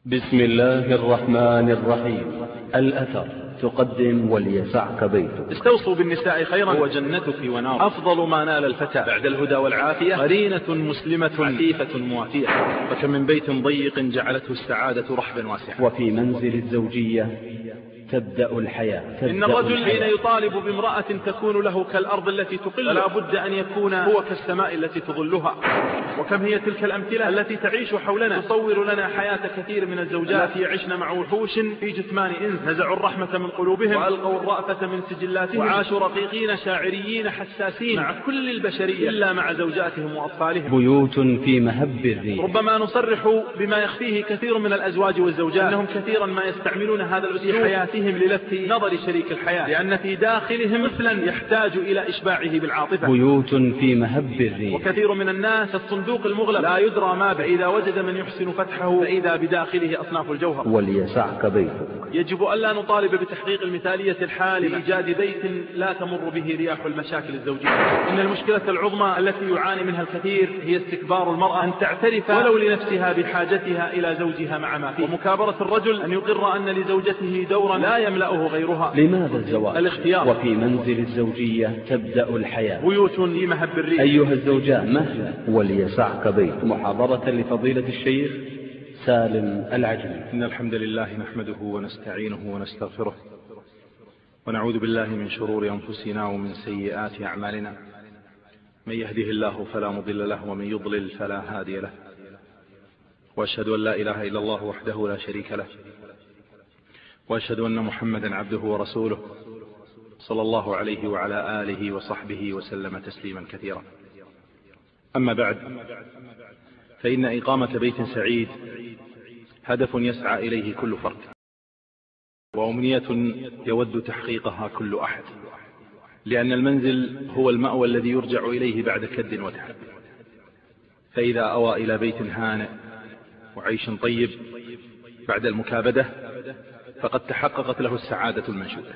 بسم الله الرحمن الرحيم. الأثر تقدم وليسعك بيتك. استوصوا بالنساء خيرا وجنتك ونار. أفضل ما نال الفتى بعد الهدى والعافية قرينة مسلمة عفيفة موافية. فكم من بيت ضيق جعلته السعادة رحبا واسعا. وفي منزل الزوجية تبدأ الحياة. إن الرجل حين يطالب بامرأة تكون له كالأرض التي تقل فلا بد أن يكون هو كالسماء التي تظلها. وكم هي تلك الأمثلة التي تعيش حولنا تصور لنا حياة كثير من الزوجات التي يعشن مع وحوش في جثمان إنس نزعوا الرحمة من قلوبهم وألقوا الرأفة من سجلاتهم وعاشوا رقيقين شاعريين حساسين مع كل البشرية إلا مع زوجاتهم وأطفالهم. بيوت في مهب الريح. ربما نصرح بما يخفيه كثير من الأزواج والزوجات أنهم كثيرا ما يستعملون هذا الأسلوب في حياتهم للفت نظر شريك الحياة لأن في داخلهم طفلا يحتاج إلى إشباعه بالعاطفة. بيوت في مهب الريح. وكثير من الناس الصندوق المغلق لا يدرى ما به، إذا وجد من يحسن فتحه فإذا بداخله أصناف الجوهر. وليسعك بيتك. يجب ألا نطالب بتحقيق المثالية الحالمة لإيجاد بيت لا تمر به رياح المشاكل الزوجية. إن المشكلة العظمى التي يعاني منها الكثير هي استكبار المرأة أن تعترف ولو لنفسها بحاجتها إلى زوجها مع ما فيه، ومكابرة الرجل أن يقر أن لزوجته دورا لا يملأه غيرها. لماذا الزواج؟ الاختيار. وفي منزل الزوجية تبدأ الحياة. بيوت في مهب الريح. أيها الزوجان مهلا وليسعك بيت. محاضرة لفضيلة الشيخ سالم العجمي. إن الحمد لله نحمده ونستعينه ونستغفره ونعوذ بالله من شرور أنفسنا ومن سيئات أعمالنا. من يهده الله فلا مضل له ومن يضلل فلا هادي له. وأشهد أن لا إله إلا الله وحده لا شريك له. وأشهد أن محمدا عبده ورسوله صلى الله عليه وعلى آله وصحبه وسلم تسليما كثيرا. أما بعد، فإن إقامة بيت سعيد هدف يسعى إليه كل فرد، وأمنية يود تحقيقها كل أحد، لأن المنزل هو المأوى الذي يرجع إليه بعد كد وتعب. فإذا أوى إلى بيت هانئ وعيش طيب بعد المكابدة فقد تحققت له السعادة المنشودة.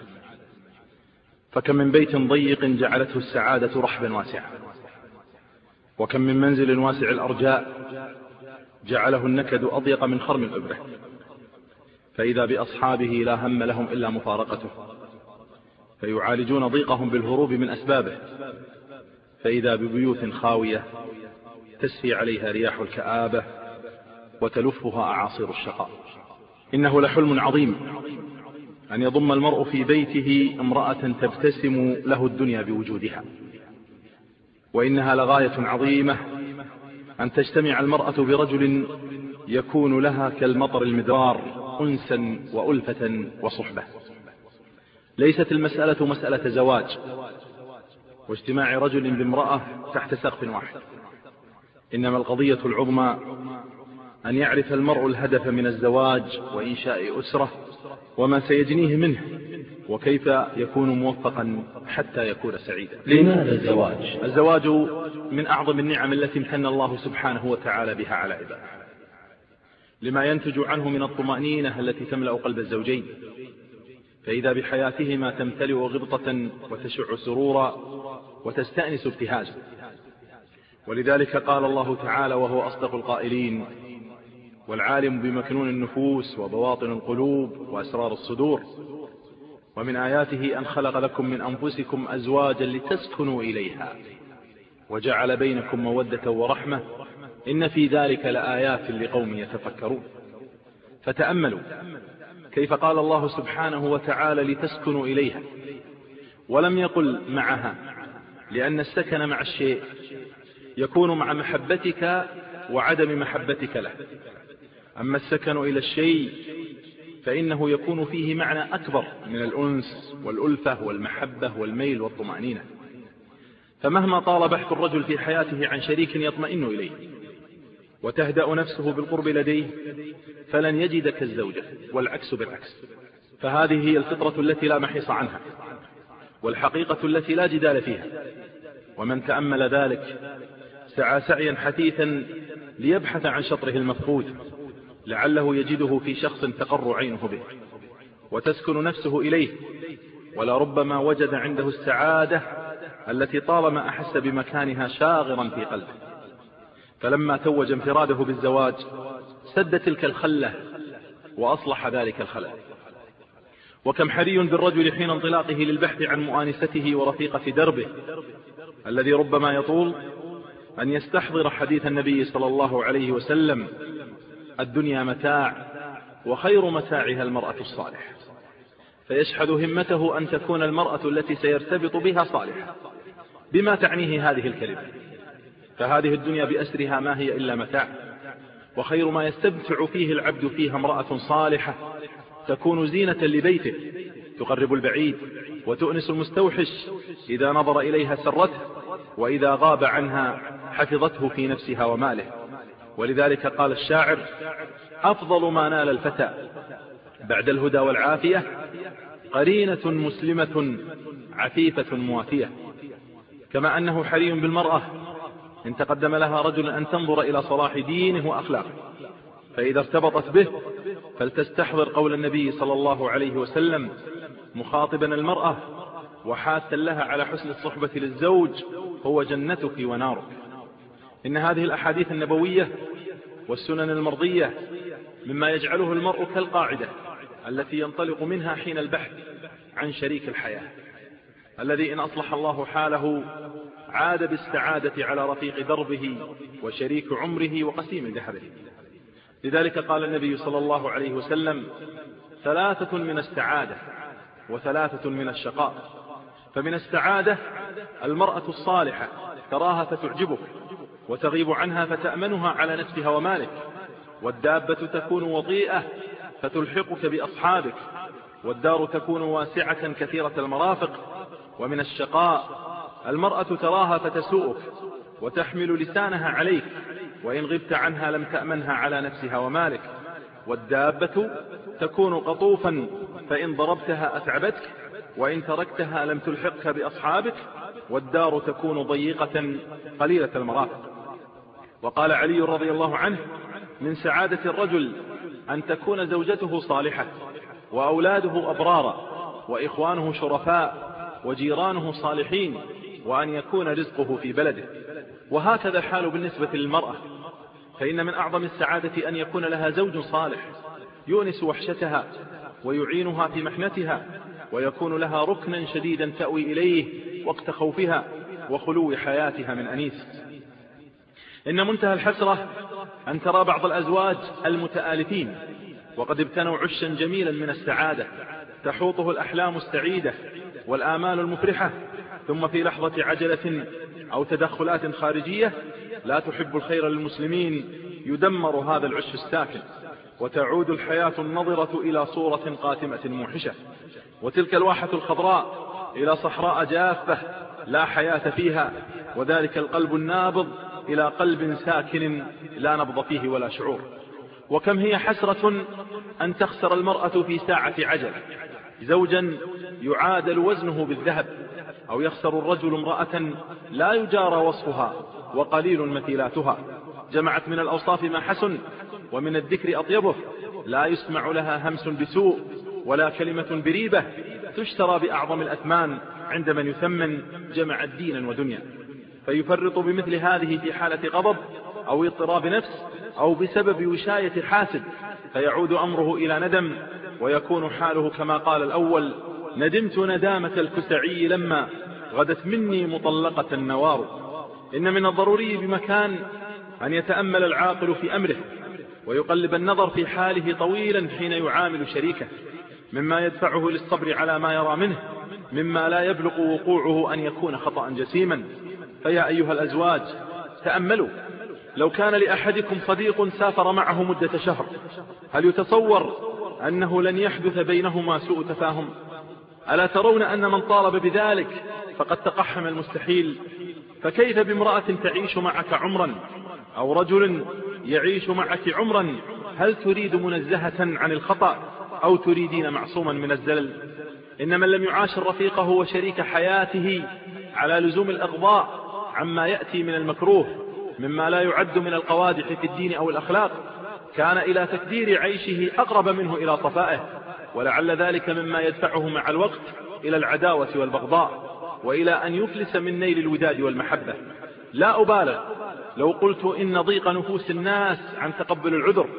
فكم من بيت ضيق جعلته السعادة رحبا واسعا، وكم من منزل واسع الأرجاء جعله النكد أضيق من خرم الإبرة. فإذا بأصحابه لا هم لهم إلا مفارقته، فيعالجون ضيقهم بالهروب من أسبابه. فإذا ببيوت خاوية تسفي عليها رياح الكآبة وتلفها أعاصير الشقاء. إنه لحلم عظيم أن يضم المرء في بيته امرأة تبتسم له الدنيا بوجودها، وإنها لغاية عظيمة أن تجتمع المرأة برجل يكون لها كالمطر المدرار أنسا وألفة وصحبة. ليست المسألة مسألة زواج واجتماع رجل بامرأة تحت سقف واحد، إنما القضية العظمى أن يعرف المرء الهدف من الزواج وإنشاء أسرة وما سيجنيه منه، وكيف يكون موفقا حتى يكون سعيدا. لماذا الزواج؟ الزواج من أعظم النعم التي امتن الله سبحانه وتعالى بها على عباده، لما ينتج عنه من الطمأنينة التي تملأ قلب الزوجين، فإذا بحياتهما تمتلئ غبطة وتشع سرورا وتستأنس ابتهاجا. ولذلك قال الله تعالى وهو أصدق القائلين: والعالم بمكنون النفوس وبواطن القلوب وأسرار الصدور، ومن آياته أن خلق لكم من أنفسكم أزواجا لتسكنوا إليها وجعل بينكم مودة ورحمة إن في ذلك لآيات لقوم يتفكرون. فتأملوا كيف قال الله سبحانه وتعالى لتسكنوا إليها ولم يقل معها، لأن السكن مع الشيء يكون مع محبتك وعدم محبتك له. أما السكن إلى الشيء فإنه يكون فيه معنى أكبر من الأنس والألفة والمحبة والميل والطمأنينة. فمهما طال بحث الرجل في حياته عن شريك يطمئن إليه وتهدأ نفسه بالقرب لديه فلن يجد كالزوجة، والعكس بالعكس. فهذه هي الفطرة التي لا محيص عنها، والحقيقة التي لا جدال فيها. ومن تأمل ذلك سعى سعيا حثيثا ليبحث عن شطره المفقود، لعله يجده في شخص تقر عينه به وتسكن نفسه إليه، ولربما وجد عنده السعادة التي طالما أحس بمكانها شاغرا في قلبه. فلما توج انفراده بالزواج سد تلك الخلة وأصلح ذلك الخلل. وكم حري بالرجل حين انطلاقه للبحث عن مؤانسته ورفيقة دربه الذي ربما يطول أن يستحضر حديث النبي صلى الله عليه وسلم: الدنيا متاع وخير متاعها المرأة الصالحة، فيشحذ همته أن تكون المرأة التي سيرتبط بها صالحة، بما تعنيه هذه الكلمة. فهذه الدنيا بأسرها ما هي إلا متاع، وخير ما يستمتع فيه العبد فيها امرأة صالحة تكون زينة لبيته، تقرب البعيد وتؤنس المستوحش، إذا نظر إليها سرته، وإذا غاب عنها حفظته في نفسها وماله. ولذلك قال الشاعر: أفضل ما نال الفتى بعد الهدى والعافية قرينة مسلمة عفيفة موافية. كما أنه حري بالمرأة إن تقدم لها رجل أن تنظر إلى صلاح دينه وأخلاقه، فإذا ارتبطت به فلتستحضر قول النبي صلى الله عليه وسلم مخاطبا المرأة وحاثا لها على حسن الصحبة للزوج: هو جنتك ونارك. إن هذه الأحاديث النبوية والسنن المرضية مما يجعله المرء كالقاعدة التي ينطلق منها حين البحث عن شريك الحياة، الذي إن أصلح الله حاله عاد بالسعادة على رفيق دربه وشريك عمره وقسيم دهره. لذلك قال النبي صلى الله عليه وسلم: 3 من السعادة و3 من الشقاء. فمن السعادة المرأة الصالحة تراها فتعجبك وتغيب عنها فتأمنها على نفسها ومالك، والدابة تكون وطيئة فتلحقك بأصحابك، والدار تكون واسعة كثيرة المرافق. ومن الشقاء المرأة تراها فتسوءك وتحمل لسانها عليك، وإن غبت عنها لم تأمنها على نفسها ومالك. والدابة تكون قطوفا فإن ضربتها أتعبتك، وإن تركتها لم تلحقك بأصحابك. والدار تكون ضيقة قليلة المرافق. وقال علي رضي الله عنه: من سعادة الرجل أن تكون زوجته صالحة، وأولاده أبرارا، وإخوانه شرفاء، وجيرانه صالحين، وأن يكون رزقه في بلده. وهكذا الحال بالنسبة للمرأة، فإن من أعظم السعادة أن يكون لها زوج صالح يؤنس وحشتها ويعينها في محنتها، ويكون لها ركنا شديدا تأوي إليه وقت خوفها وخلو حياتها من أنيس. إن منتهى الحسرة أن ترى بعض الأزواج المتآلفين وقد ابتنوا عشا جميلا من السعادة تحوطه الأحلام السعيدة والآمال المفرحة، ثم في لحظة عجلة أو تدخلات خارجية لا تحب الخير للمسلمين يدمر هذا العش الساكن، وتعود الحياة النظرة إلى صورة قاتمة موحشة، وتلك الواحة الخضراء إلى صحراء جافة لا حياة فيها، وذلك القلب النابض إلى قلب ساكن لا نبض فيه ولا شعور. وكم هي حسرة أن تخسر المرأة في ساعة عجل زوجا يعادل وزنه بالذهب، أو يخسر الرجل امرأة لا يجارى وصفها وقليل مثيلاتها، جمعت من الأوصاف ما حسن ومن الذكر أطيبه، لا يسمع لها همس بسوء ولا كلمة بريبة، تشترى بأعظم الأثمان عند من يثمن جمع دينا ودنيا. فيفرط بمثل هذه في حالة غضب أو اضطراب نفس أو بسبب وشاية حاسد، فيعود أمره إلى ندم، ويكون حاله كما قال الأول: ندمت ندامة الكسعي لما غدت مني مطلقة النوار. إن من الضروري بمكان أن يتأمل العاقل في أمره ويقلب النظر في حاله طويلا حين يعامل شريكه، مما يدفعه للصبر على ما يرى منه، مما لا يبلغ وقوعه أن يكون خطأ جسيما. فيا أيها الأزواج تأملوا، لو كان لأحدكم صديق سافر معه مدة شهر، هل يتصور أنه لن يحدث بينهما سوء تفاهم؟ ألا ترون أن من طالب بذلك فقد تقحم المستحيل؟ فكيف بامرأة تعيش معك عمرا، أو رجل يعيش معك عمرا؟ هل تريد منزهة عن الخطأ أو تريدين معصوما من الزلل؟ إن من لم يعاشر رفيقه وشريك حياته على لزوم الأغضاء عما يأتي من المكروه مما لا يعد من القوادح في الدين أو الأخلاق، كان إلى تكدير عيشه أقرب منه إلى صفائه، ولعل ذلك مما يدفعه مع الوقت إلى العداوة والبغضاء، وإلى أن يفلس من نيل الوداد والمحبة. لا أبالغ لو قلت إن ضيق نفوس الناس عن تقبل العذر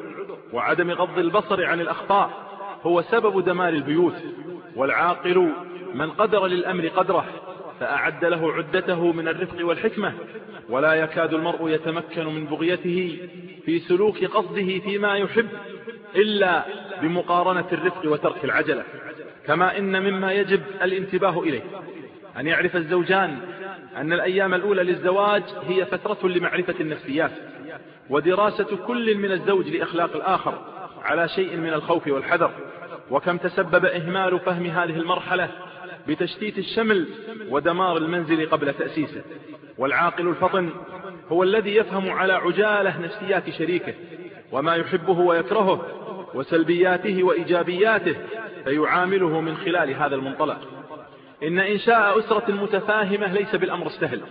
وعدم غض البصر عن الأخطاء هو سبب دمار البيوت. والعاقل من قدر للأمر قدره فأعد له عدته من الرفق والحكمة، ولا يكاد المرء يتمكن من بغيته في سلوك قصده فيما يحب إلا بمقارنة الرفق وترك العجلة. كما إن مما يجب الانتباه إليه أن يعرف الزوجان أن الأيام الأولى للزواج هي فترة لمعرفة النفسيات ودراسة كل من الزوج لأخلاق الآخر على شيء من الخوف والحذر. وكم تسبب إهمال فهم هذه المرحلة بتشتيت الشمل ودمار المنزل قبل تأسيسه. والعاقل الفطن هو الذي يفهم على عجالة نفسيات شريكه وما يحبه ويكرهه وسلبياته وإيجابياته، فيعامله من خلال هذا المنطلق. إن إنشاء أسرة متفاهمة ليس بالأمر السهل،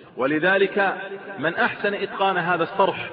ولذلك من أحسن إتقان هذا الصرح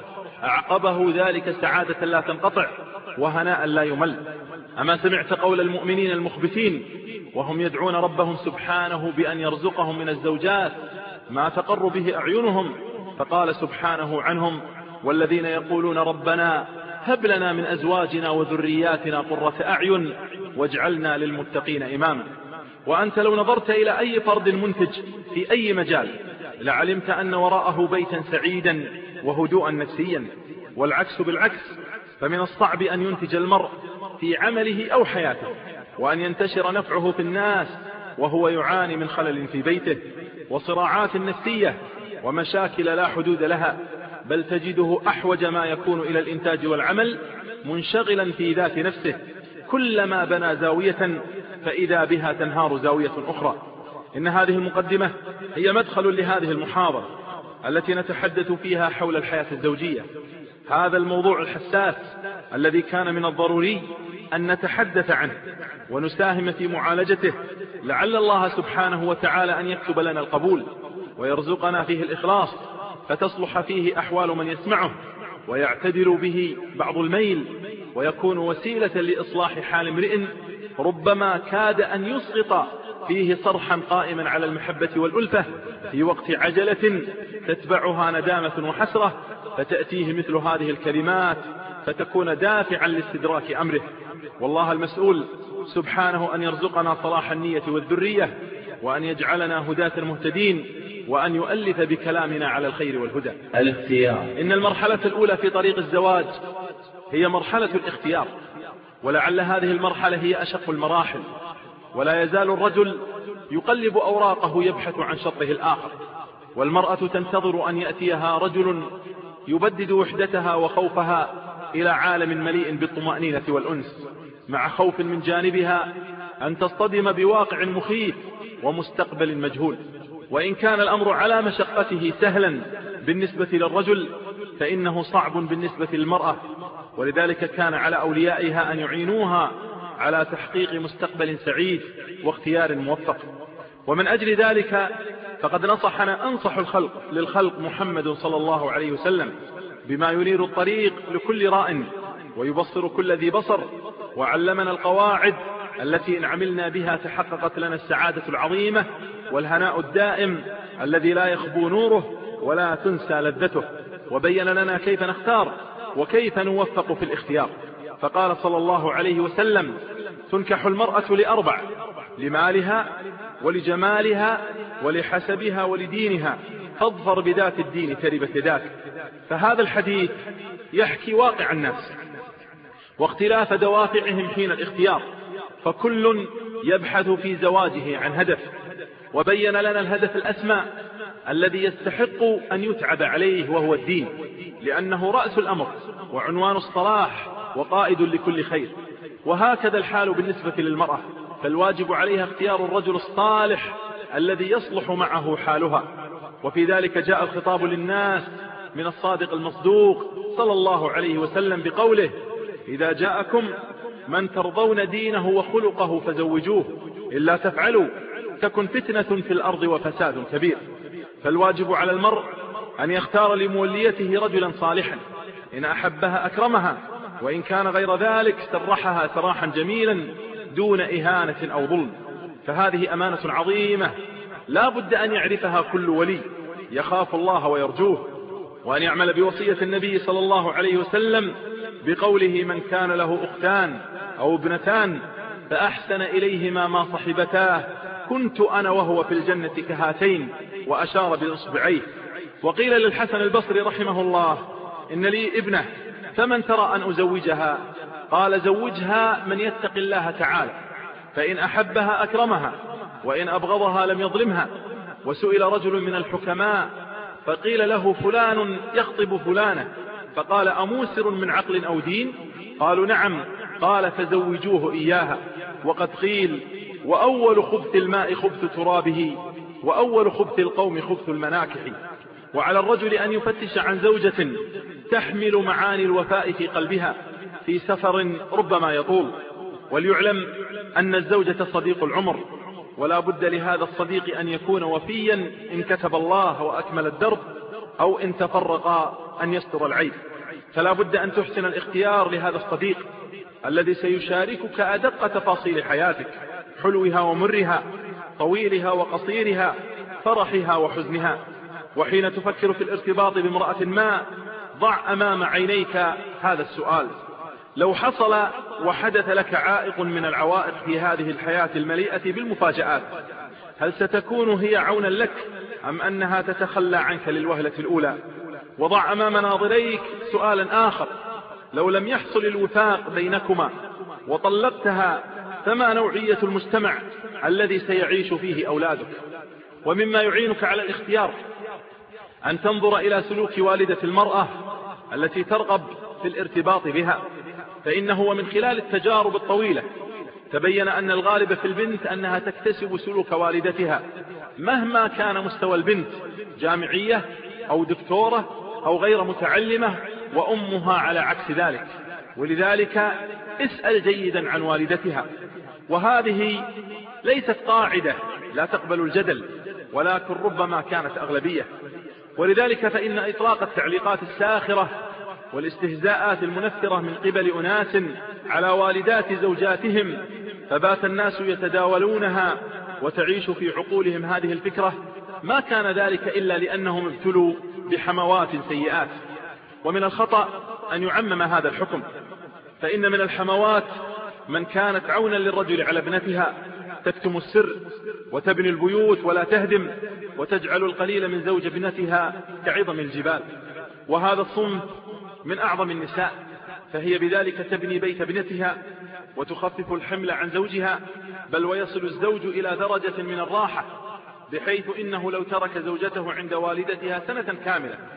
أعقبه ذلك سعادة لا تنقطع وهناء لا يمل. أما سمعت قول المؤمنين المخبتين وهم يدعون ربهم سبحانه بأن يرزقهم من الزوجات ما تقر به أعينهم، فقال سبحانه عنهم: والذين يقولون ربنا هب لنا من أزواجنا وذرياتنا قرة أعين واجعلنا للمتقين إماما. وأنت لو نظرت إلى أي فرد منتج في أي مجال لعلمت أن وراءه بيتا سعيدا وهدوءا نفسيا. والعكس بالعكس، فمن الصعب أن ينتج المرء في عمله أو حياته وأن ينتشر نفعه في الناس وهو يعاني من خلل في بيته وصراعات نفسية ومشاكل لا حدود لها، بل تجده أحوج ما يكون إلى الإنتاج والعمل منشغلا في ذات نفسه، كلما بنى زاوية فإذا بها تنهار زاوية أخرى. إن هذه المقدمة هي مدخل لهذه المحاضرة التي نتحدث فيها حول الحياة الزوجية، هذا الموضوع الحساس الذي كان من الضروري أن نتحدث عنه ونساهم في معالجته، لعل الله سبحانه وتعالى أن يكتب لنا القبول ويرزقنا فيه الإخلاص، فتصلح فيه أحوال من يسمعه ويعتدل به بعض الميل، ويكون وسيلة لإصلاح حال امرئ ربما كاد أن يسقط فيه صرحا قائما على المحبة والألفة في وقت عجلة تتبعها ندامة وحسرة، فتأتيه مثل هذه الكلمات فتكون دافعا لاستدراك أمره. والله المسؤول سبحانه أن يرزقنا صلاح النية والذرية، وأن يجعلنا هداة مهتدين، وأن يؤلف بكلامنا على الخير والهدى. الاختيار. إن المرحلة الأولى في طريق الزواج هي مرحلة الاختيار، ولعل هذه المرحلة هي أشق المراحل، ولا يزال الرجل يقلب أوراقه يبحث عن شطه الآخر، والمرأة تنتظر أن يأتيها رجل يبدد وحدتها وخوفها إلى عالم مليء بالطمأنينة والأنس، مع خوف من جانبها أن تصطدم بواقع مخيف ومستقبل مجهول. وإن كان الأمر على مشقته سهلا بالنسبة للرجل فإنه صعب بالنسبة للمرأة، ولذلك كان على أوليائها أن يعينوها على تحقيق مستقبل سعيد واختيار موفق. ومن أجل ذلك فقد أنصح للخلق محمد صلى الله عليه وسلم بما ينير الطريق لكل راء ويبصر كل ذي بصر، وعلمنا القواعد التي إن عملنا بها تحققت لنا السعادة العظيمة والهناء الدائم الذي لا يخبو نوره ولا تنسى لذته، وبين لنا كيف نختار وكيف نوفق في الاختيار. فقال صلى الله عليه وسلم: تنكح المرأة لأربع: لمالها ولجمالها ولحسبها ولدينها، فاظفر بذات الدين تربت يداك. فهذا الحديث يحكي واقع الناس واختلاف دوافعهم حين الاختيار، فكل يبحث في زواجه عن هدف، وبين لنا الهدف الأسمى الذي يستحق أن يتعب عليه وهو الدين، لأنه رأس الأمر وعنوان الصلاح وقائد لكل خير. وهكذا الحال بالنسبة للمرأة، فالواجب عليها اختيار الرجل الصالح الذي يصلح معه حالها. وفي ذلك جاء الخطاب للناس من الصادق المصدوق صلى الله عليه وسلم بقوله: إذا جاءكم من ترضون دينه وخلقه فزوجوه، إلا تفعلوا تكن فتنة في الأرض وفساد كبير. فالواجب على المرء أن يختار لموليته رجلا صالحا، إن أحبها أكرمها، وإن كان غير ذلك سرحها سراحا جميلا دون إهانة أو ظلم. فهذه أمانة عظيمة لا بد أن يعرفها كل ولي يخاف الله ويرجوه، وأن يعمل بوصية النبي صلى الله عليه وسلم بقوله: من كان له أختان أو ابنتان فأحسن إليهما ما صحبتاه كنت أنا وهو في الجنة كهاتين، وأشار بإصبعيه. وقيل للحسن البصري رحمه الله: إن لي ابنة فمن ترى أن أزوجها؟ قال: زوجها من يتق الله تعالى، فإن أحبها أكرمها، وإن أبغضها لم يظلمها. وسئل رجل من الحكماء فقيل له: فلان يخطب فلانة، فقال: أموسر من عقل أو دين؟ قالوا: نعم. قال: فزوجوه إياها. وقد قيل: وأول خبث الماء خبث ترابه، وأول خبث القوم خبث المناكح. وعلى الرجل أن يفتش عن زوجة تحمل معاني الوفاء في قلبها في سفر ربما يطول. وليعلم أن الزوجة صديق العمر، ولا بد لهذا الصديق أن يكون وفيا إن كتب الله وأكمل الدرب، أو إن تفرق أن يستر العيب. فلا بد أن تحسن الاختيار لهذا الصديق الذي سيشاركك أدق تفاصيل حياتك، حلوها ومرها، طويلها وقصيرها، فرحها وحزنها. وحين تفكر في الارتباط بامرأة ما، ضع أمام عينيك هذا السؤال: لو حصل وحدث لك عائق من العوائق في هذه الحياة المليئة بالمفاجآت، هل ستكون هي عونا لك أم أنها تتخلى عنك للوهلة الأولى؟ وضع أمام ناظريك سؤالا آخر: لو لم يحصل الوفاق بينكما وطلقتها، فما نوعية المجتمع الذي سيعيش فيه أولادك؟ ومما يعينك على الاختيار أن تنظر إلى سلوك والدة المرأة التي ترغب في الارتباط بها، فإنه ومن خلال التجارب الطويلة تبين أن الغالب في البنت أنها تكتسب سلوك والدتها مهما كان مستوى البنت، جامعية أو دكتورة أو غير متعلمة، وأمها على عكس ذلك. ولذلك اسأل جيدا عن والدتها. وهذه ليست قاعدة لا تقبل الجدل، ولكن ربما كانت أغلبية. ولذلك فإن إطلاق التعليقات الساخرة والاستهزاءات المنفرة من قبل أناس على والدات زوجاتهم، فبات الناس يتداولونها وتعيش في عقولهم هذه الفكرة، ما كان ذلك إلا لأنهم ابتلوا بحموات سيئات. ومن الخطأ أن يعمم هذا الحكم، فإن من الحموات من كانت عونا للرجل على ابنتها، تكتم السر وتبني البيوت ولا تهدم، وتجعل القليل من زوج ابنتها كعظم الجبال. وهذا الصنف من أعظم النساء، فهي بذلك تبني بيت ابنتها وتخفف الحمل عن زوجها، بل ويصل الزوج إلى درجة من الراحة، بحيث إنه لو ترك زوجته عند والدتها سنة كاملة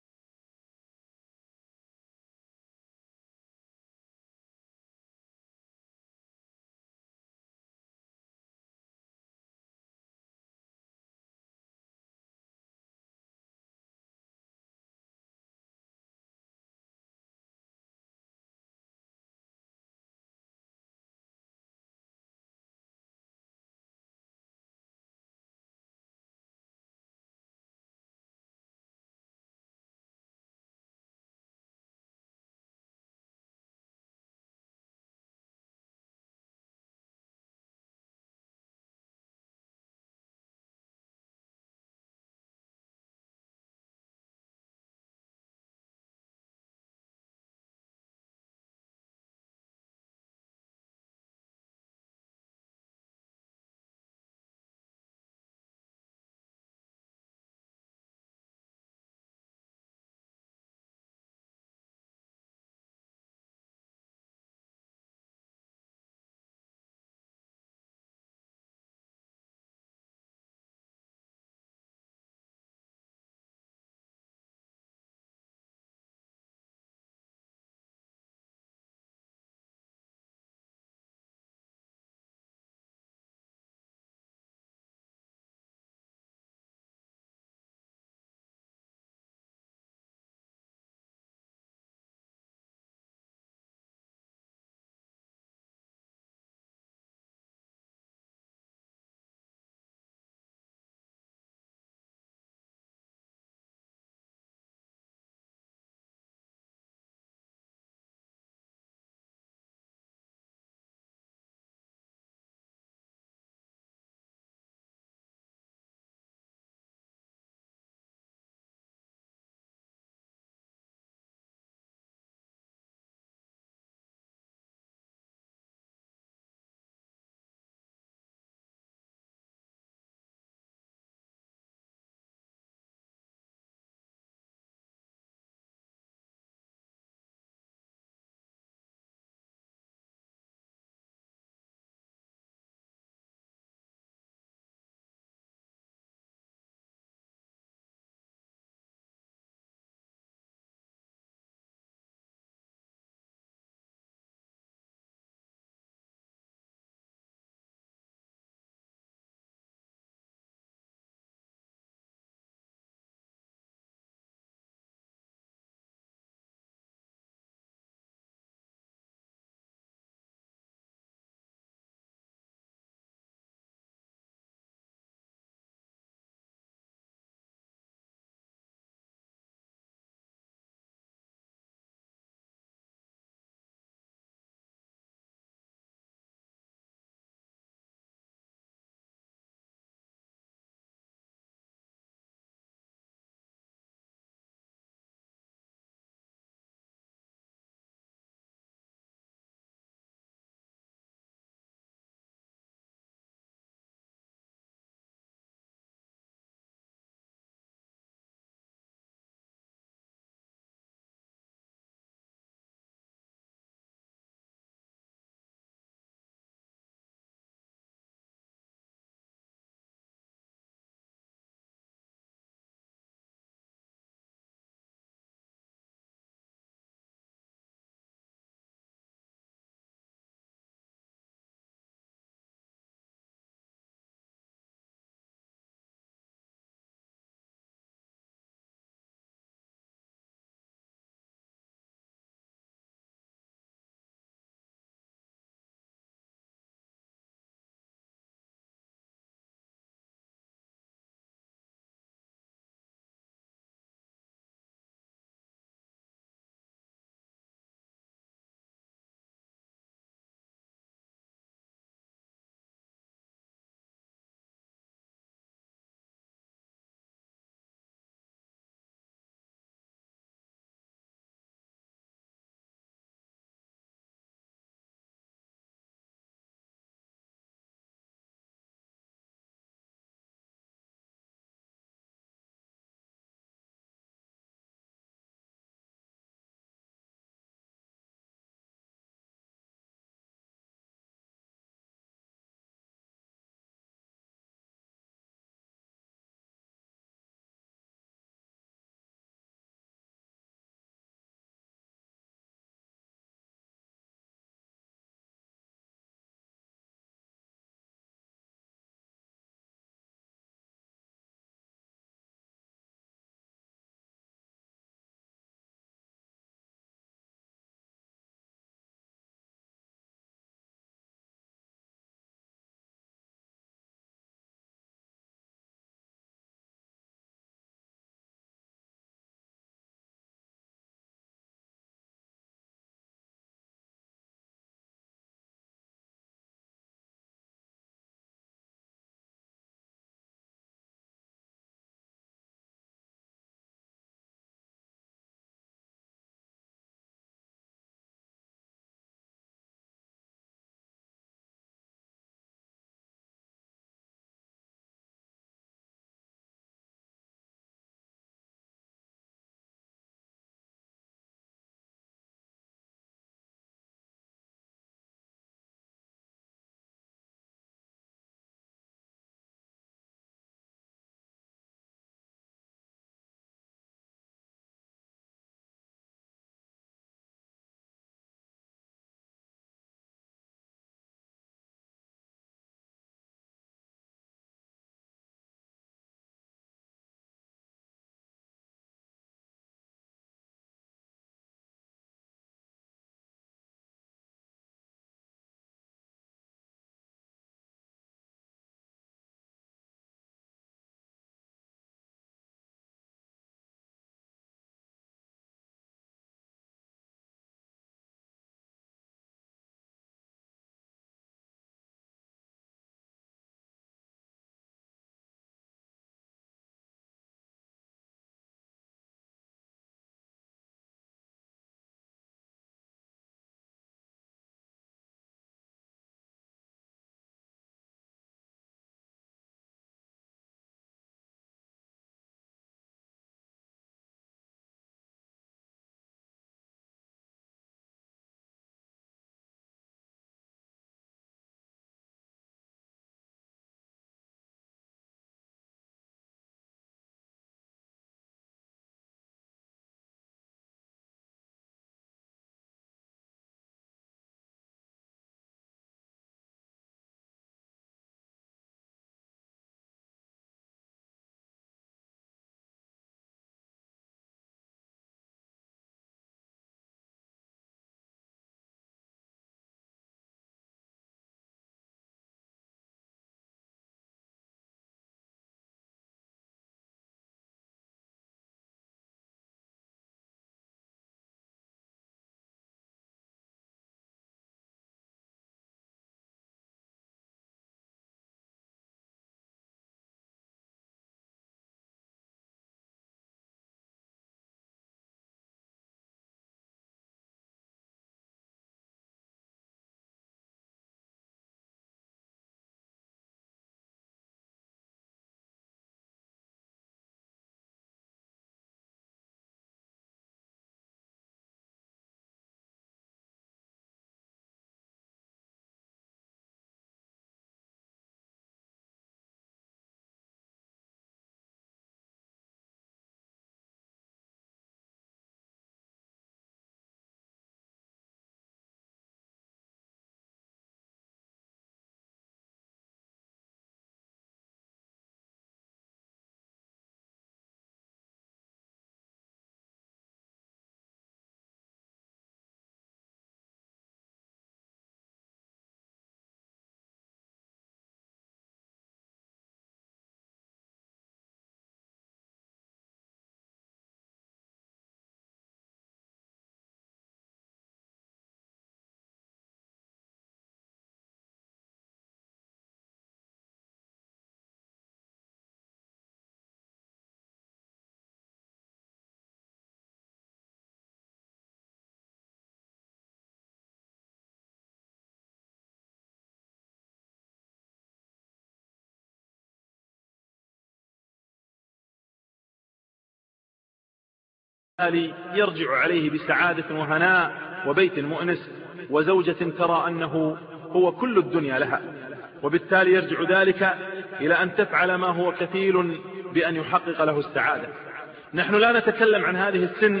يرجع عليه بسعادة وهناء وبيت مؤنس وزوجة ترى أنه هو كل الدنيا لها، وبالتالي يرجع ذلك إلى أن تفعل ما هو كفيل بأن يحقق له السعادة. نحن لا نتكلم عن هذه السن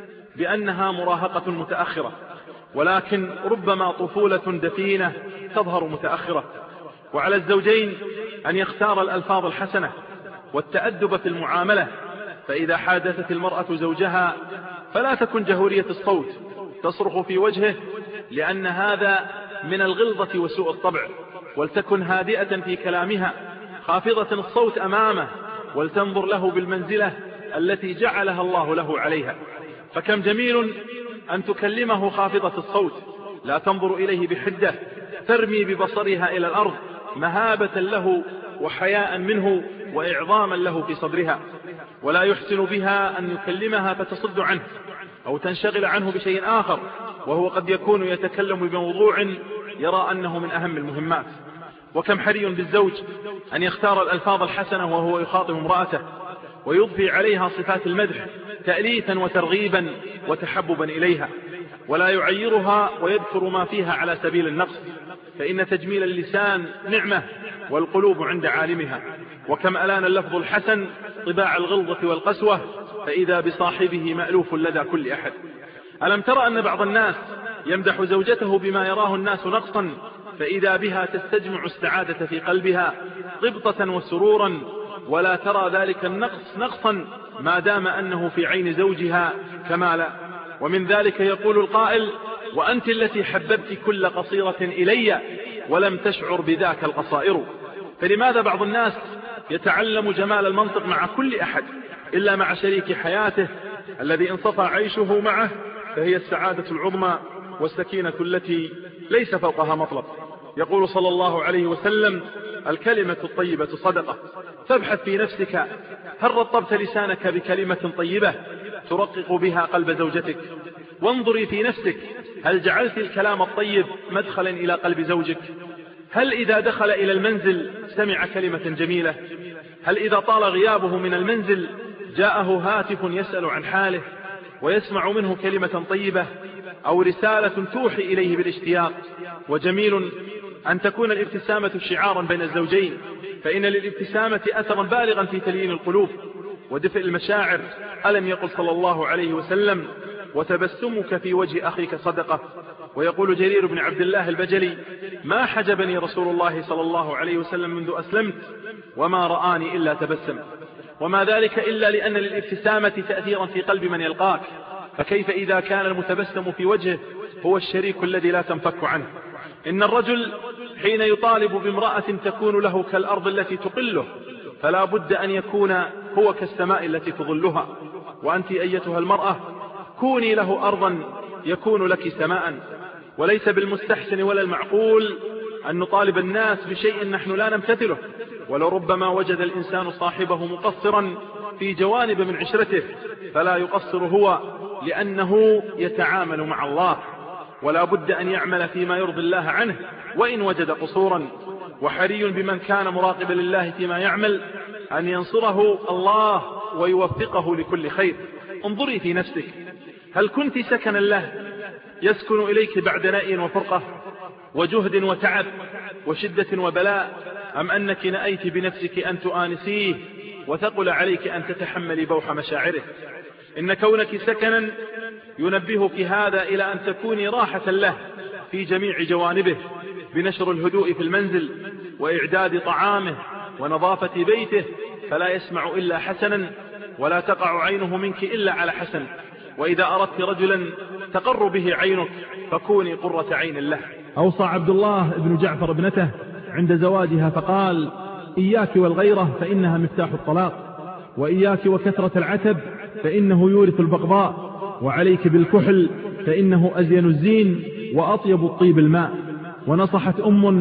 بأنها مراهقة متأخرة، ولكن ربما طفولة دفينة تظهر متأخرة. وعلى الزوجين أن يختار الألفاظ الحسنة والتأدب في المعاملة، فإذا حادثت المرأة زوجها فلا تكن جهورية الصوت تصرخ في وجهه، لأن هذا من الغلظة وسوء الطبع، ولتكن هادئة في كلامها خافضة الصوت أمامه، ولتنظر له بالمنزلة التي جعلها الله له عليها. فكم جميل أن تكلمه خافضة الصوت، لا تنظر إليه بحدة، ترمي ببصرها إلى الأرض مهابة له وحياء منه وإعظاما له في صدرها، ولا يحسن بها أن يكلمها فتصد عنه أو تنشغل عنه بشيء آخر، وهو قد يكون يتكلم بموضوع يرى أنه من أهم المهمات. وكم حري بالزوج أن يختار الألفاظ الحسنة وهو يخاطب امرأته، ويضفي عليها صفات المدح تأليفا وترغيبا وتحببا إليها، ولا يعيرها ويذكر ما فيها على سبيل النقص، فإن تجميل اللسان نعمة والقلوب عند عالمها. وكم ألان اللفظ الحسن طباع الغلظة والقسوة، فإذا بصاحبه مألوف لدى كل أحد. ألم ترى أن بعض الناس يمدح زوجته بما يراه الناس نقصا، فإذا بها تستجمع السعادة في قلبها غبطة وسرورا، ولا ترى ذلك النقص نقصا ما دام أنه في عين زوجها كمالا. ومن ذلك يقول القائل: وأنت التي حببت كل قصيرة إلي ولم تشعر بذاك القصائر. فلماذا بعض الناس يتعلم جمال المنطق مع كل أحد إلا مع شريك حياته الذي انصفى عيشه معه، فهي السعادة العظمى والسكينة التي ليس فوقها مطلب. يقول صلى الله عليه وسلم: الكلمة الطيبة صدقة، فابحث في نفسك هل رطبت لسانك بكلمة طيبة ترقق بها قلب زوجتك؟ وانظري في نفسك هل جعلت الكلام الطيب مدخلا إلى قلب زوجك؟ هل إذا دخل إلى المنزل سمع كلمة جميلة؟ هل إذا طال غيابه من المنزل جاءه هاتف يسأل عن حاله ويسمع منه كلمة طيبة أو رسالة توحي إليه بالاشتياق؟ وجميل أن تكون الابتسامة شعارا بين الزوجين، فإن للابتسامة أثرا بالغا في تليين القلوب ودفء المشاعر. ألم يقل صلى الله عليه وسلم: وتبسمك في وجه أخيك صدقة. ويقول جرير بن عبد الله البجلي: ما حجبني رسول الله صلى الله عليه وسلم منذ أسلمت وما رآني إلا تبسم. وما ذلك إلا لأن للابتسامة تأثيرا في قلب من يلقاك، فكيف إذا كان المتبسم في وجهه هو الشريك الذي لا تنفك عنه؟ إن الرجل حين يطالب بامرأة تكون له كالأرض التي تقله، فلا بد أن يكون هو كالسماء التي تظلها. وأنت أيتها المرأة كوني له أرضا يكون لك سماء. وليس بالمستحسن ولا المعقول أن نطالب الناس بشيء نحن لا نمتثله، ولربما وجد الإنسان صاحبه مقصرا في جوانب من عشرته، فلا يقصر هو لأنه يتعامل مع الله، ولا بد أن يعمل فيما يرضي الله عنه وإن وجد قصورا. وحري بمن كان مراقبا لله فيما يعمل أن ينصره الله ويوفقه لكل خير. انظري في نفسك هل كنت سكنا له يسكن إليك بعد نأي وفرقة وجهد وتعب وشدة وبلاء، أم أنك نأيت بنفسك أن تؤانسيه وثقل عليك أن تتحملي بوح مشاعره؟ إن كونك سكنا ينبهك هذا إلى أن تكوني راحة له في جميع جوانبه، بنشر الهدوء في المنزل وإعداد طعامه ونظافة بيته، فلا يسمع إلا حسنا ولا تقع عينه منك إلا على حسن. وإذا أردت رجلا تقر به عينك فكوني قرة عين له. أوصى عبد الله بن جعفر ابنته عند زواجها فقال: إياك والغيرة فإنها مفتاح الطلاق، وإياك وكثرة العتب فإنه يورث البغضاء، وعليك بالكحل فإنه أزين الزين وأطيب الطيب الماء. ونصحت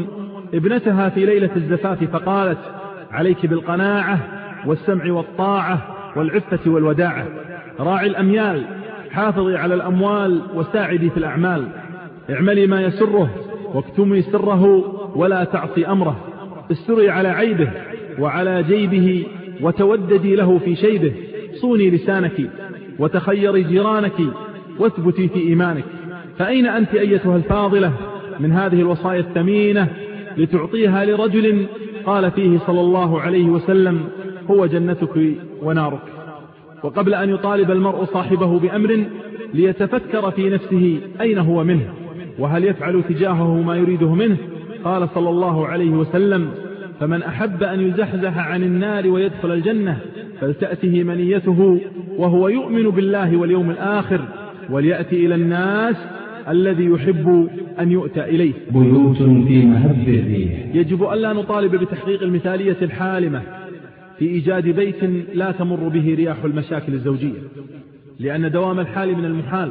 ابنتها في ليلة الزفاف فقالت: عليك بالقناعة والسمع والطاعة والعفة والوداعة. راعي الأميال، حافظي على الأموال وساعدي في الأعمال. اعملي ما يسره واكتمي سره ولا تعصي أمره. استري على عيبه وعلى جيبه وتوددي له في شيبه. صوني لسانك وتخيري جيرانك واثبتي في إيمانك. فأين أنت أيتها الفاضلة من هذه الوصايا الثمينة لتعطيها لرجل قال فيه صلى الله عليه وسلم هو جنتك ونارك؟ وقبل أن يطالب المرء صاحبه بأمر ليتفكر في نفسه أين هو منه وهل يفعل تجاهه ما يريده منه، قال صلى الله عليه وسلم فمن أحب أن يزحزح عن النار ويدخل الجنة فلتأته منيته وهو يؤمن بالله واليوم الآخر وليأتي إلى الناس الذي يحب أن يؤتى إليه. بيوت في مهب الريح. يجب ألا نطالب بتحقيق المثالية الحالمة في إيجاد بيت لا تمر به رياح المشاكل الزوجية، لأن دوام الحال من المحال،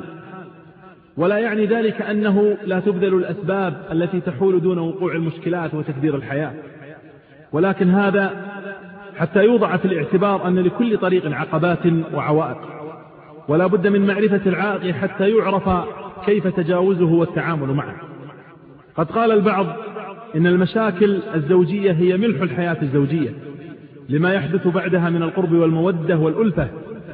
ولا يعني ذلك أنه لا تبذل الأسباب التي تحول دون وقوع المشكلات وتكدير الحياة، ولكن هذا حتى يوضع في الاعتبار أن لكل طريق عقبات وعوائق، ولا بد من معرفة العائق حتى يعرف كيف تجاوزه والتعامل معه. قد قال البعض إن المشاكل الزوجية هي ملح الحياة الزوجية لما يحدث بعدها من القرب والمودة والألفة،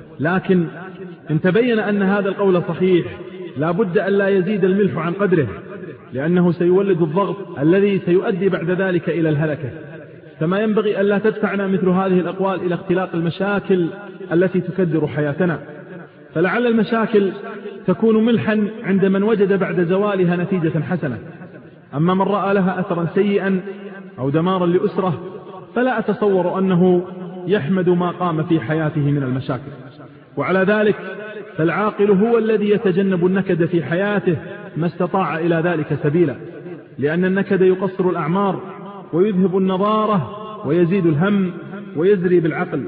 لكن إن تبين أن هذا القول صحيح لا بد أن لا يزيد الملح عن قدره، لأنه سيولد الضغط الذي سيؤدي بعد ذلك إلى الهلكة. كما ينبغي أن لا تدفعنا مثل هذه الأقوال إلى اختلاق المشاكل التي تكدر حياتنا، فلعل المشاكل تكون ملحا عند من وجد بعد زوالها نتيجة حسنة، أما من رأى لها أثرا سيئا أو دمارا لأسرة فلا أتصور أنه يحمد ما قام في حياته من المشاكل. وعلى ذلك فالعاقل هو الذي يتجنب النكد في حياته ما استطاع إلى ذلك سبيلا، لأن النكد يقصر الأعمار ويذهب النضارة ويزيد الهم ويزري بالعقل.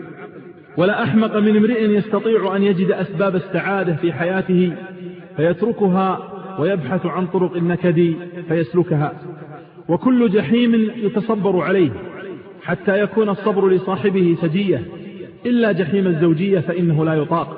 ولا أحمق من امرئ يستطيع أن يجد أسباب السعادة في حياته فيتركها ويبحث عن طرق النكد فيسلكها. وكل جحيم يتصبر عليه حتى يكون الصبر لصاحبه سجية، إلا جحيم الزوجية فإنه لا يطاق،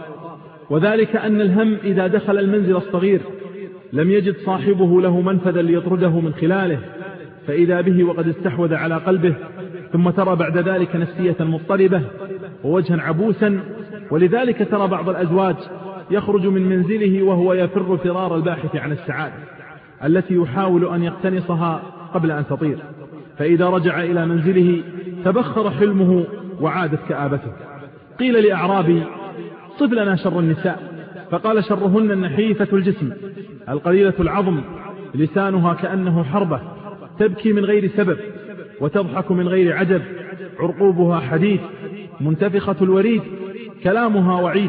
وذلك أن الهم إذا دخل المنزل الصغير لم يجد صاحبه له منفذا ليطرده من خلاله، فإذا به وقد استحوذ على قلبه، ثم ترى بعد ذلك نفسية مضطربة ووجها عبوسا. ولذلك ترى بعض الأزواج يخرج من منزله وهو يفر فرار الباحث عن السعادة التي يحاول أن يقتنصها قبل أن تطير، فإذا رجع إلى منزله تبخر حلمه وعادت كآبته. قيل لأعرابي صف لنا شر النساء، فقال شرهن النحيفة الجسم القليلة العظم لسانها كأنه حربة تبكي من غير سبب وتضحك من غير عجب، عرقوبها حديد منتفخة الوريد، كلامها وعيد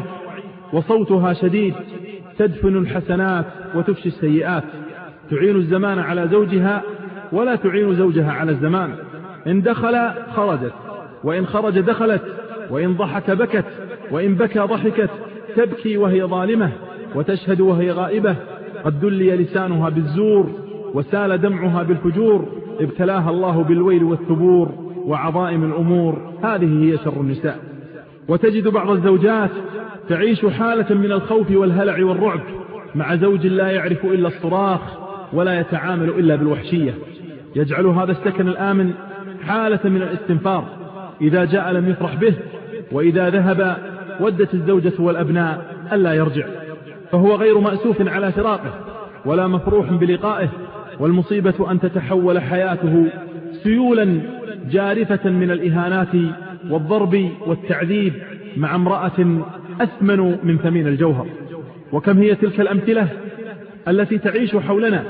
وصوتها شديد، تدفن الحسنات وتفشي السيئات، تعين الزمان على زوجها ولا تعين زوجها على الزمان، إن دخل خرجت وإن خرج دخلت، وإن ضحك بكت وإن بكى ضحكت، تبكي وهي ظالمة وتشهد وهي غائبة، قد دلي لسانها بالزور وسال دمعها بالفجور، ابتلاها الله بالويل والثبور وعظائم الأمور. هذه هي شر النساء. وتجد بعض الزوجات تعيش حالة من الخوف والهلع والرعب مع زوج لا يعرف إلا الصراخ ولا يتعامل إلا بالوحشية، يجعل هذا السكن الآمن حالة من الاستنفار، إذا جاء لم يفرح به، وإذا ذهب ودت الزوجة والأبناء ألا يرجع، فهو غير مأسوف على فراقه ولا مفروح بلقائه. والمصيبة أن تتحول حياته سيولا جارفة من الإهانات والضرب والتعذيب مع امرأة أثمن من ثمين الجوهر. وكم هي تلك الأمثلة التي تعيش حولنا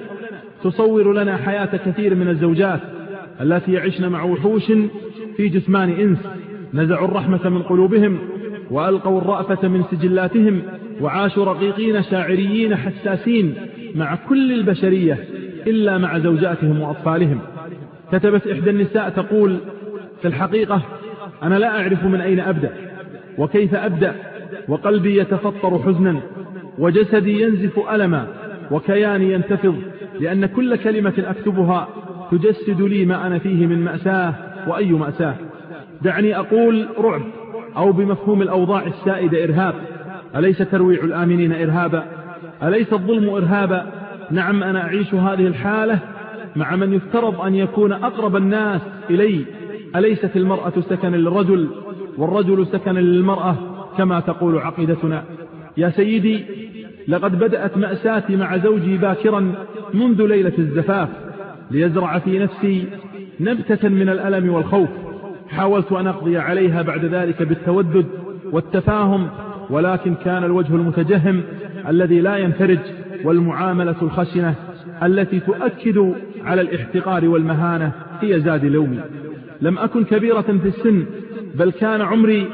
تصور لنا حياة كثير من الزوجات التي يعيشن مع وحوش في جثمان إنس، نزعوا الرحمة من قلوبهم وألقوا الرأفة من سجلاتهم، وعاشوا رقيقين شاعريين حساسين مع كل البشرية إلا مع زوجاتهم وأطفالهم. كتبت إحدى النساء تقول: في الحقيقة أنا لا أعرف من أين أبدأ وكيف أبدأ، وقلبي يتفطر حزنا وجسدي ينزف ألما وكياني ينتفض، لأن كل كلمة أكتبها تجسد لي ما أنا فيه من مأساة، وأي مأساة. دعني أقول رعب، أو بمفهوم الأوضاع السائدة إرهاب. أليس ترويع الآمنين إرهابا؟ أليس الظلم إرهابا؟ نعم، أنا أعيش هذه الحالة مع من يفترض أن يكون أقرب الناس إلي. أليست المرأة سكنا للرجل والرجل سكنا للمرأة كما تقول عقيدتنا؟ يا سيدي، لقد بدأت مأساتي مع زوجي باكرا منذ ليلة الزفاف ليزرع في نفسي نبتة من الألم والخوف. حاولت أن أقضي عليها بعد ذلك بالتودد والتفاهم، ولكن كان الوجه المتجهم الذي لا ينفرج والمعاملة الخشنة التي تؤكد على الاحتقار والمهانة هي زاد لومي. لم أكن كبيرة في السن، بل كان عمري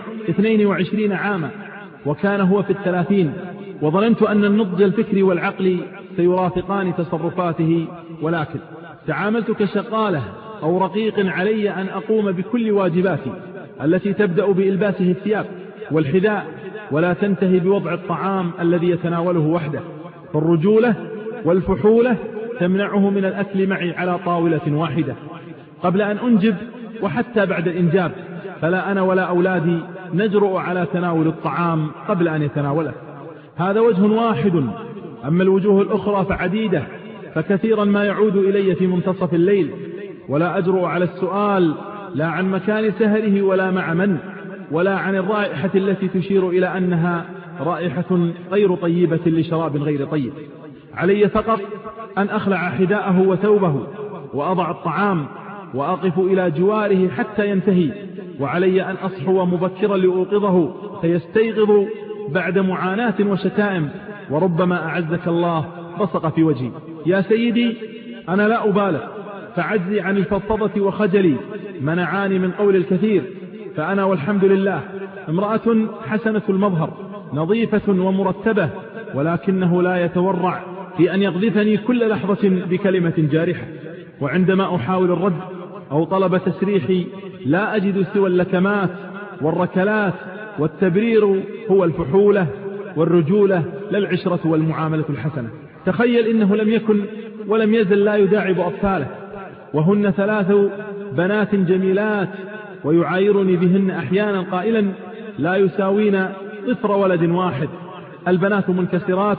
22 عاما وكان هو في 30، وظننت أن النضج الفكري والعقلي سيرافقان تصرفاته، ولكن تعاملت كشقالة أو رقيق علي أن أقوم بكل واجباتي التي تبدأ بإلباسه الثياب والحذاء ولا تنتهي بوضع الطعام الذي يتناوله وحده. فالرجولة والفحولة تمنعه من الأكل معي على طاولة واحدة قبل أن أنجب وحتى بعد الإنجاب، فلا أنا ولا أولادي نجرؤ على تناول الطعام قبل أن يتناوله. هذا وجه واحد، أما الوجوه الأخرى فعديدة، فكثيرا ما يعود إلي في منتصف الليل ولا أجرؤ على السؤال لا عن مكان سهره ولا مع من، ولا عن الرائحة التي تشير إلى أنها رائحة غير طيبة لشراب غير طيب. علي فقط أن أخلع حذاءه وثوبه وأضع الطعام وأقف إلى جواره حتى ينتهي، وعلي أن أصحو مبكرا لأوقظه فيستيقظ بعد معاناة وشتائم، وربما أعزك الله بصق في وجهي. يا سيدي، أنا لا أبالغ، فعجزي عن الفضفضة وخجلي منعاني من قول الكثير، فأنا والحمد لله امرأة حسنة المظهر نظيفة ومرتبة، ولكنه لا يتورع في أن يقذفني كل لحظة بكلمة جارحة، وعندما أحاول الرد أو طلب تسريحي لا أجد سوى اللكمات والركلات، والتبرير هو الفحولة والرجولة لا العشرة والمعاملة الحسنة. تخيل إنه لم يكن ولم يزل لا يداعب أطفاله، وهن 3 بنات جميلات، ويعايرني بهن أحيانا قائلا لا يساوين ضفر ولد واحد. البنات منكسرات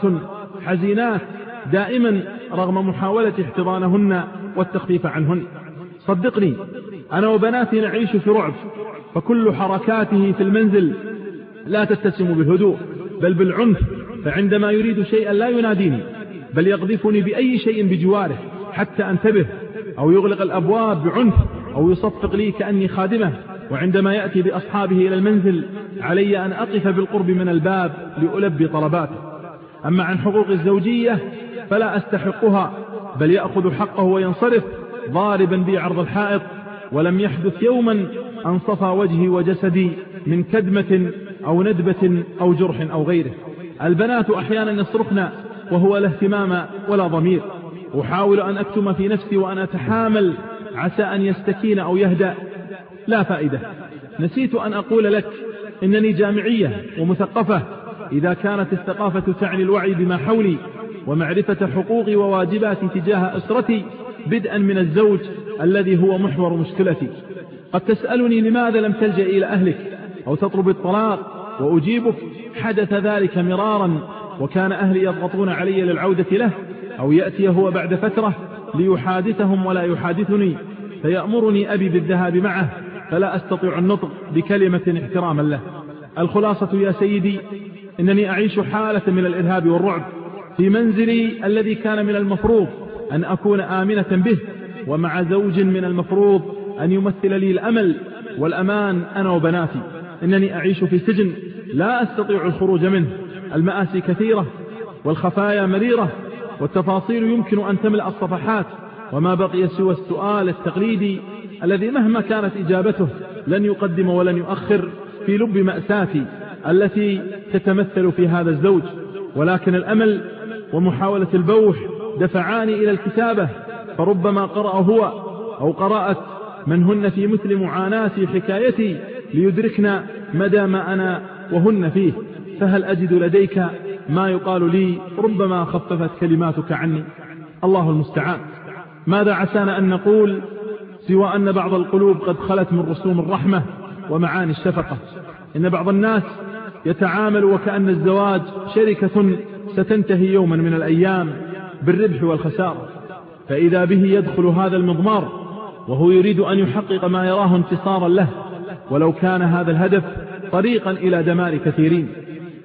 حزينات دائما رغم محاولة احتضانهن والتخفيف عنهن. صدقني، أنا وبناتي نعيش في رعب، فكل حركاته في المنزل لا تتسم بالهدوء بل بالعنف، فعندما يريد شيئا لا يناديني بل يقذفني بأي شيء بجواره حتى أنتبه، أو يغلق الأبواب بعنف، أو يصفق لي كأني خادمه. وعندما يأتي بأصحابه إلى المنزل علي أن أقف بالقرب من الباب لألبي طلباته. أما عن حقوق الزوجية فلا أستحقها، بل يأخذ حقه وينصرف ضاربا بي عرض الحائط، ولم يحدث يوما أن صفى وجهي وجسدي من كدمة أو ندبة أو جرح أو غيره. البنات أحيانا يصرخن وهو لا اهتمام ولا ضمير. أحاول أن أكتم في نفسي وأن أتحامل عسى أن يستكين أو يهدأ، لا فائدة. نسيت أن أقول لك إنني جامعية ومثقفة، إذا كانت الثقافة تعني الوعي بما حولي ومعرفة حقوقي وواجباتي تجاه أسرتي بدءا من الزوج الذي هو محور مشكلتي. قد تسألني لماذا لم تلجأ إلى أهلك أو تطلب الطلاق، وأجيبك حدث ذلك مرارا، وكان أهلي يضغطون علي للعودة له، أو يأتي هو بعد فترة ليحادثهم ولا يحادثني، فيأمرني أبي بالذهاب معه، فلا أستطيع النطق بكلمة احتراما له. الخلاصة يا سيدي، إنني أعيش حالة من الإرهاب والرعب في منزلي الذي كان من المفروض أن أكون آمنة به، ومع زوج من المفروض أن يمثل لي الأمل والأمان أنا وبناتي. إنني أعيش في سجن لا أستطيع الخروج منه. المآسي كثيرة والخفايا مريرة، والتفاصيل يمكن أن تملأ الصفحات، وما بقي سوى السؤال التقليدي الذي مهما كانت إجابته لن يقدم ولن يؤخر في لب مأساتي التي تتمثل في هذا الزوج. ولكن الأمل ومحاولة البوح دفعاني إلى الكتابة، فربما قرأ هو أو قرأت من هن في مثل معاناتي حكايتي ليدركنا مدى ما أنا وهن فيه. فهل أجد لديك ما يقال لي ربما خففت كلماتك عني؟ الله المستعان. ماذا عسانا أن نقول سوى أن بعض القلوب قد خلت من رسوم الرحمة ومعاني الشفقة. إن بعض الناس يتعامل وكأن الزواج شركة ستنتهي يوما من الأيام بالربح والخسارة، فإذا به يدخل هذا المضمار وهو يريد أن يحقق ما يراه انتصارا له، ولو كان هذا الهدف طريقا إلى دمار كثيرين.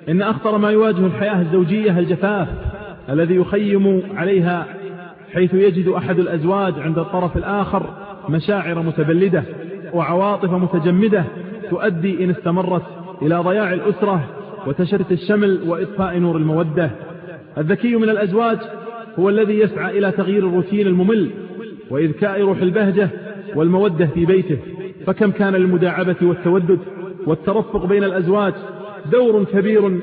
إن أخطر ما يواجه الحياة الزوجية الجفاف الذي يخيم عليها، حيث يجد أحد الأزواج عند الطرف الآخر مشاعر متبلدة وعواطف متجمدة تؤدي إن استمرت إلى ضياع الأسرة وتشرت الشمل وإطفاء نور المودة. الذكي من الأزواج هو الذي يسعى إلى تغيير الروتين الممل وإذكاء روح البهجة والمودة في بيته. فكم كان للمداعبة والتودد والترفق بين الأزواج دور كبير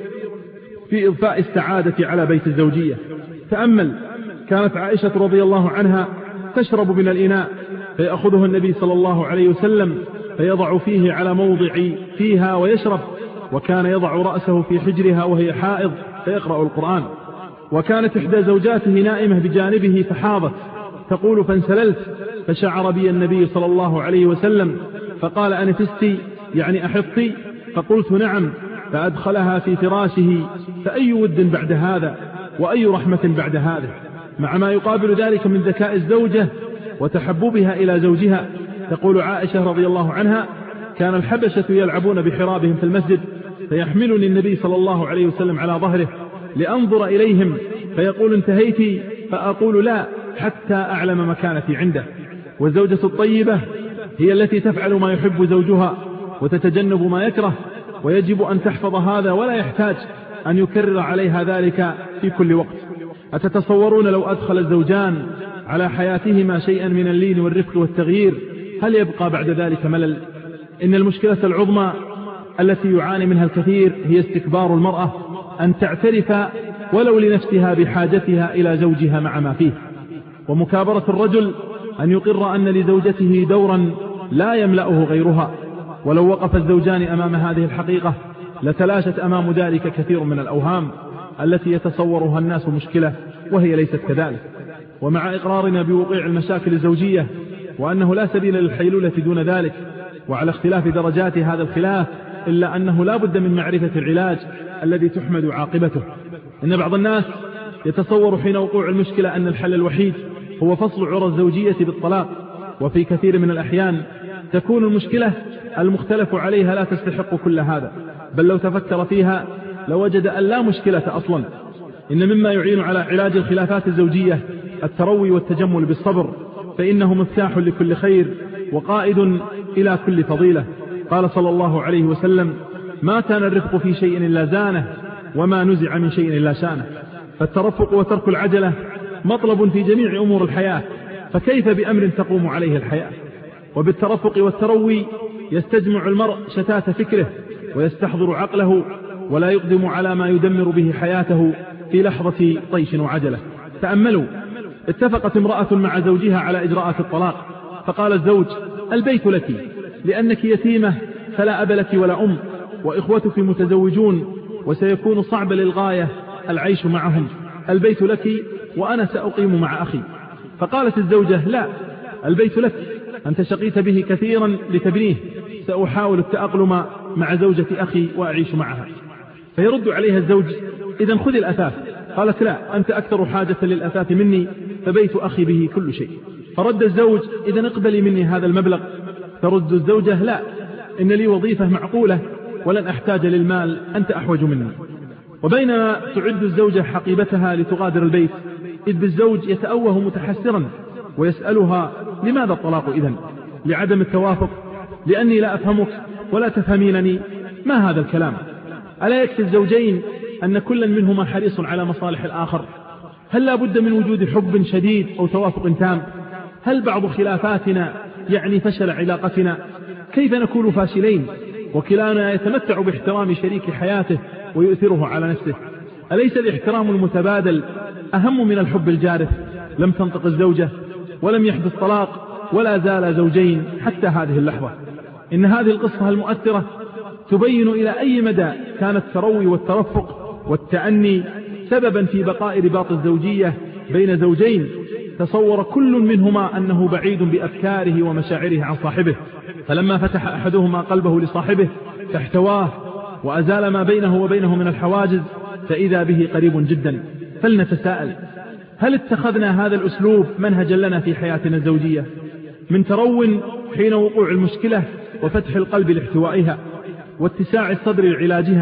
في إضفاء السعادة على بيت الزوجية. تأمل، كانت عائشة رضي الله عنها تشرب من الإناء فيأخذه النبي صلى الله عليه وسلم فيضع فيه على موضع فيها ويشرب، وكان يضع رأسه في حجرها وهي حائض فيقرأ القرآن. وكانت إحدى زوجاته نائمة بجانبه فحاضت، تقول فانسللت فشعر بي النبي صلى الله عليه وسلم فقال أنفستي يعني أحطي؟ فقلت نعم، فأدخلها في فراشه. فأي ود بعد هذا وأي رحمة بعد هذا، مع ما يقابل ذلك من ذكاء الزوجة وتحببها إلى زوجها. تقول عائشة رضي الله عنها كان الحبشة يلعبون بحرابهم في المسجد فيحملني النبي صلى الله عليه وسلم على ظهره لأنظر إليهم فيقول انتهيت؟ فأقول لا، حتى أعلم مكانتي عنده. والزوجة الطيبة هي التي تفعل ما يحب زوجها وتتجنب ما يكره، ويجب أن تحفظ هذا ولا يحتاج أن يكرر عليها ذلك في كل وقت. أتتصورون لو أدخل الزوجان على حياتهما شيئا من اللين والرفق والتغيير هل يبقى بعد ذلك ملل؟ إن المشكلة العظمى التي يعاني منها الكثير هي استكبار المرأة أن تعترف ولو لنفسها بحاجتها إلى زوجها مع ما فيه، ومكابرة الرجل أن يقر أن لزوجته دورا لا يملأه غيرها. ولو وقف الزوجان أمام هذه الحقيقة لتلاشت أمام ذلك كثير من الأوهام التي يتصورها الناس مشكلة وهي ليست كذلك. ومع إقرارنا بوقوع المشاكل الزوجية وأنه لا سبيل للحيلولة دون ذلك، وعلى اختلاف درجات هذا الخلاف، إلا أنه لا بد من معرفة العلاج الذي تحمد عاقبته. إن بعض الناس يتصور حين وقوع المشكلة أن الحل الوحيد هو فصل عرى الزوجية بالطلاق، وفي كثير من الأحيان تكون المشكلة المختلف عليها لا تستحق كل هذا، بل لو تفكر فيها لوجد أن لا مشكلة أصلا. إن مما يعين على علاج الخلافات الزوجية التروي والتجمل بالصبر، فإنه مفتاح لكل خير وقائد إلى كل فضيلة. قال صلى الله عليه وسلم ما كان الرفق في شيء إلا زانه، وما نزع من شيء إلا شانه. فالترفق وترك العجلة مطلب في جميع أمور الحياة، فكيف بأمر تقوم عليه الحياة؟ وبالترفق والتروي يستجمع المرء شتات فكره ويستحضر عقله، ولا يقدم على ما يدمر به حياته في لحظة طيش وعجلة. تأملوا، اتفقت امرأة مع زوجها على إجراءات الطلاق، فقال الزوج البيت لك لأنك يتيمة فلا أب لك ولا أم، وإخوتك متزوجون وسيكون صعب للغاية العيش معهم، البيت لك وأنا سأقيم مع أخي. فقالت الزوجة لا، البيت لك، أنت شقيت به كثيرا لتبنيه، سأحاول التأقلم مع زوجة أخي وأعيش معها. فيرد عليها الزوج إذن خذ الأثاث. قالت لا، أنت أكثر حاجة للأثاث مني، فبيت أخي به كل شيء. فرد الزوج إذن اقبلي مني هذا المبلغ. ترد الزوجة لا، إن لي وظيفة معقولة ولن أحتاج للمال، أنت أحوج مني. وبينما تعد الزوجة حقيبتها لتغادر البيت، إذ بالزوج يتأوه متحسرا ويسألها لماذا الطلاق إذن؟ لعدم التوافق، لأني لا أفهمك ولا تفهمينني، ما هذا الكلام؟ ألا يكفي الزوجين أن كل منهما حريص على مصالح الآخر؟ هل لا بد من وجود حب شديد أو توافق تام؟ هل بعض خلافاتنا يعني فشل علاقتنا؟ كيف نكون فاشلين وكلانا يتمتع باحترام شريك حياته ويؤثره على نفسه؟ أليس الاحترام المتبادل أهم من الحب الجارف؟ لم تنطق الزوجة ولم يحدث طلاق ولا زال زوجين حتى هذه اللحظة. إن هذه القصة المؤثرة تبين إلى أي مدى كان التروي والترفق والتأني سببا في بقاء رباط الزوجية بين زوجين تصور كل منهما أنه بعيد بأفكاره ومشاعره عن صاحبه، فلما فتح أحدهما قلبه لصاحبه فاحتواه وأزال ما بينه وبينه من الحواجز فإذا به قريب جدا. فلنتساءل، هل اتخذنا هذا الأسلوب منهجا لنا في حياتنا الزوجية؟ من ترو حين وقوع المشكلة وفتح القلب لاحتوائها واتساع الصدر لعلاجها،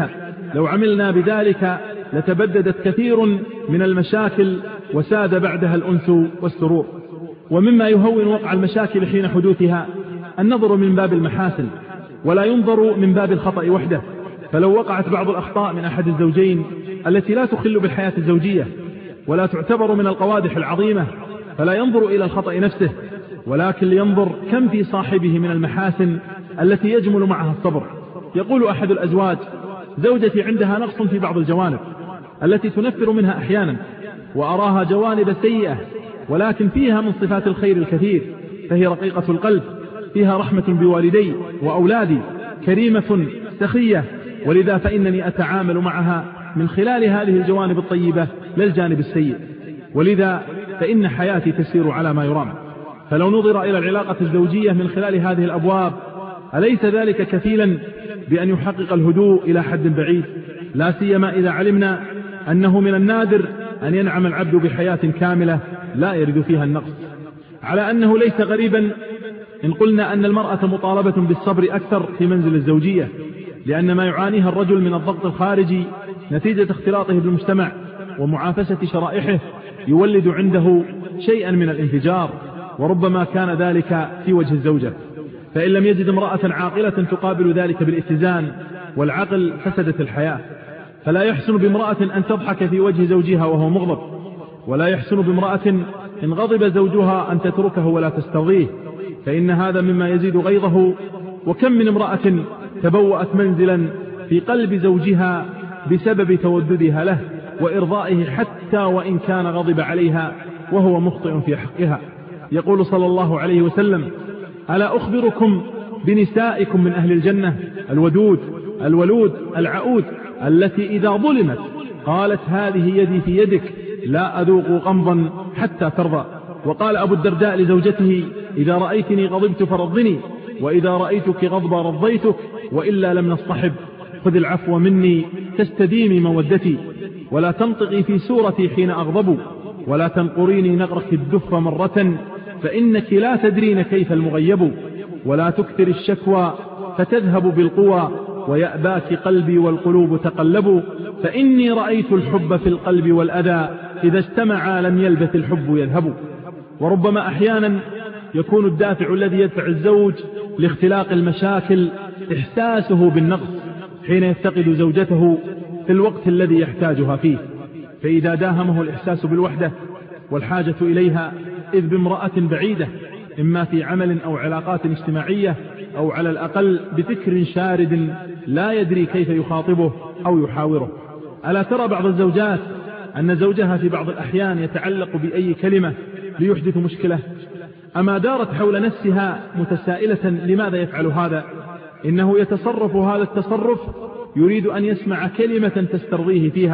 لو عملنا بذلك لتبددت كثير من المشاكل وساد بعدها الأنس والسرور. ومما يهون وقع المشاكل حين حدوثها النظر من باب المحاسن ولا ينظر من باب الخطأ وحده. فلو وقعت بعض الأخطاء من أحد الزوجين التي لا تخل بالحياة الزوجية ولا تعتبر من القوادح العظيمة فلا ينظر إلى الخطأ نفسه، ولكن لينظر كم في صاحبه من المحاسن التي يجمل معها الصبر. يقول أحد الأزواج: زوجتي عندها نقص في بعض الجوانب التي تنفر منها أحيانا، وأراها جوانب سيئة ولكن فيها من صفات الخير الكثير، فهي رقيقة القلب، فيها رحمة بوالدي وأولادي، كريمة سخية، ولذا فإنني أتعامل معها من خلال هذه الجوانب الطيبة لا الجانب السيء، ولذا فإن حياتي تسير على ما يرام. فلو نظر إلى العلاقة الزوجية من خلال هذه الأبواب أليس ذلك كفيلا بأن يحقق الهدوء إلى حد بعيد؟ لا سيما إذا علمنا أنه من النادر أن ينعم العبد بحياة كاملة لا يرد فيها النقص. على أنه ليس غريبا إن قلنا أن المرأة مطالبة بالصبر أكثر في منزل الزوجية، لأن ما يعانيها الرجل من الضغط الخارجي نتيجة اختلاطه بالمجتمع ومعافسة شرائحه يولد عنده شيئا من الانفجار، وربما كان ذلك في وجه الزوجة. فإن لم يجد امرأة عاقلة تقابل ذلك بالاتزان والعقل فسدت الحياة. فلا يحسن بامرأة أن تضحك في وجه زوجها وهو مغضب، ولا يحسن بامرأة إن غضب زوجها أن تتركه ولا تسترضيه، فإن هذا مما يزيد غيظه. وكم من امرأة تبوأت منزلا في قلب زوجها بسبب توددها له وإرضائه حتى وإن كان غضب عليها وهو مخطئ في حقها. يقول صلى الله عليه وسلم: ألا أخبركم بنسائكم من أهل الجنة؟ الودود الولود العؤود التي إذا ظلمت قالت هذه يدي في يدك لا أذوق غمضا حتى ترضى. وقال أبو الدرداء لزوجته: إذا رأيتني غضبت فرضني، وإذا رأيتك غضبا رضيتك، وإلا لم نصطحب، خذ العفو مني تستديمي مودتي، ولا تنطقي في سورتي حين أغضب، ولا تنقريني نقرك الدف مرة، فإنك لا تدرين كيف المغيب، ولا تكثر الشكوى فتذهب بالقوى، ويأباك قلبي والقلوب تقلب، فإني رأيت الحب في القلب والأذى إذا اجتمعا لم يلبث الحب يذهب. وربما أحيانا يكون الدافع الذي يدفع الزوج لاختلاق المشاكل إحساسه بالنقص حين يفتقد زوجته في الوقت الذي يحتاجها فيه، فإذا داهمه الإحساس بالوحدة والحاجة إليها إذ بامرأة بعيدة إما في عمل أو علاقات اجتماعية أو على الأقل بفكر شارد لا يدري كيف يخاطبه أو يحاوره. ألا ترى بعض الزوجات أن زوجها في بعض الأحيان يتعلق بأي كلمة ليحدث مشكلة؟ أما دارت حول نفسها متسائلة لماذا يفعل هذا؟ إنه يتصرف هذا التصرف يريد أن يسمع كلمة تسترضيه فيها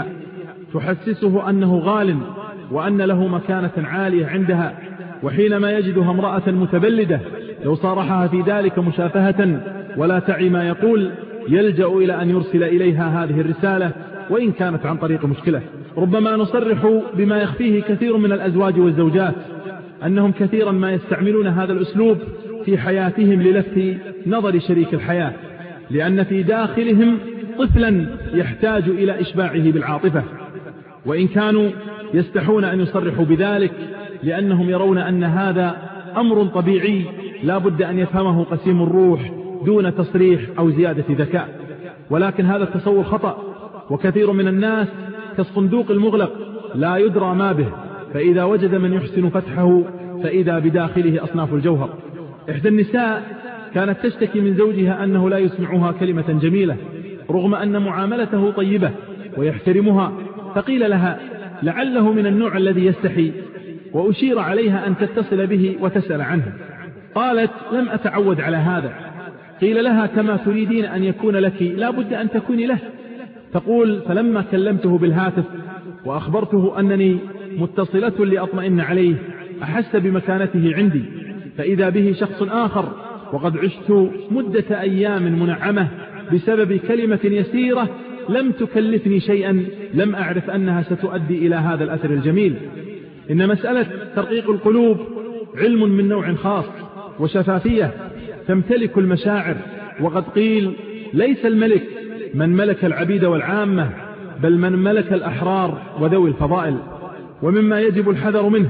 تحسسه أنه غال وأن له مكانة عالية عندها، وحينما يجدها امرأة متبلدة لو صارحها في ذلك مشافهة ولا تعي ما يقول يلجأ إلى أن يرسل إليها هذه الرسالة وإن كانت عن طريق مشكلة. ربما نصرح بما يخفيه كثير من الأزواج والزوجات أنهم كثيرا ما يستعملون هذا الأسلوب في حياتهم للفت نظر شريك الحياة، لأن في داخلهم طفلا يحتاج إلى إشباعه بالعاطفة، وإن كانوا يستحون أن يصرحوا بذلك لأنهم يرون أن هذا أمر طبيعي لا بد أن يفهمه قسيم الروح دون تصريح أو زيادة ذكاء. ولكن هذا التصور خطأ، وكثير من الناس كالصندوق المغلق لا يدرى ما به، فإذا وجد من يحسن فتحه فإذا بداخله أصناف الجوهر. إحدى النساء كانت تشتكي من زوجها أنه لا يسمعها كلمة جميلة رغم أن معاملته طيبة ويحترمها، فقيل لها لعله من النوع الذي يستحي، وأشير عليها أن تتصل به وتسأل عنه. قالت لم أتعود على هذا. قيل لها كما تريدين أن يكون لك لا بد أن تكوني له. تقول فلما كلمته بالهاتف وأخبرته أنني متصلة لأطمئن عليه أحس بمكانته عندي، فإذا به شخص آخر وقد عشت مدة أيام منعمة بسبب كلمة يسيرة لم تكلفني شيئا لم أعرف أنها ستؤدي إلى هذا الأثر الجميل. إن مسألة ترقيق القلوب علم من نوع خاص وشفافية تمتلك المشاعر، وقد قيل ليس الملك من ملك العبيد والعامة، بل من ملك الأحرار وذوي الفضائل. ومما يجب الحذر منه،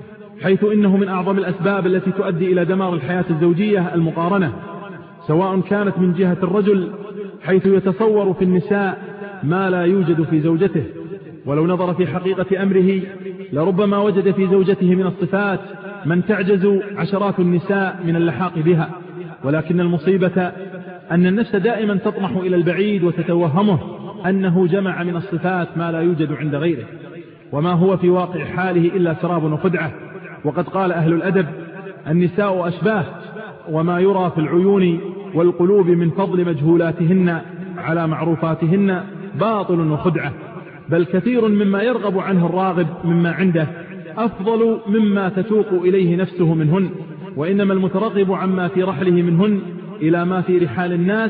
حيث إنه من أعظم الأسباب التي تؤدي إلى دمار الحياة الزوجية المقارنة، سواء كانت من جهة الرجل حيث يتصور في النساء ما لا يوجد في زوجته، ولو نظر في حقيقة أمره لربما وجد في زوجته من الصفات من تعجز عشرات النساء من اللحاق بها. ولكن المصيبة أن النفس دائما تطمح إلى البعيد وتتوهمه أنه جمع من الصفات ما لا يوجد عند غيره، وما هو في واقع حاله إلا سراب وخدعة. وقد قال أهل الأدب: النساء أشباه، وما يرى في العيون والقلوب من فضل مجهولاتهن على معروفاتهن باطل وخدعة، بل كثير مما يرغب عنه الراغب مما عنده أفضل مما تتوق إليه نفسه منهن. وإنما المترغب عما في رحله منهن إلى ما في رحال الناس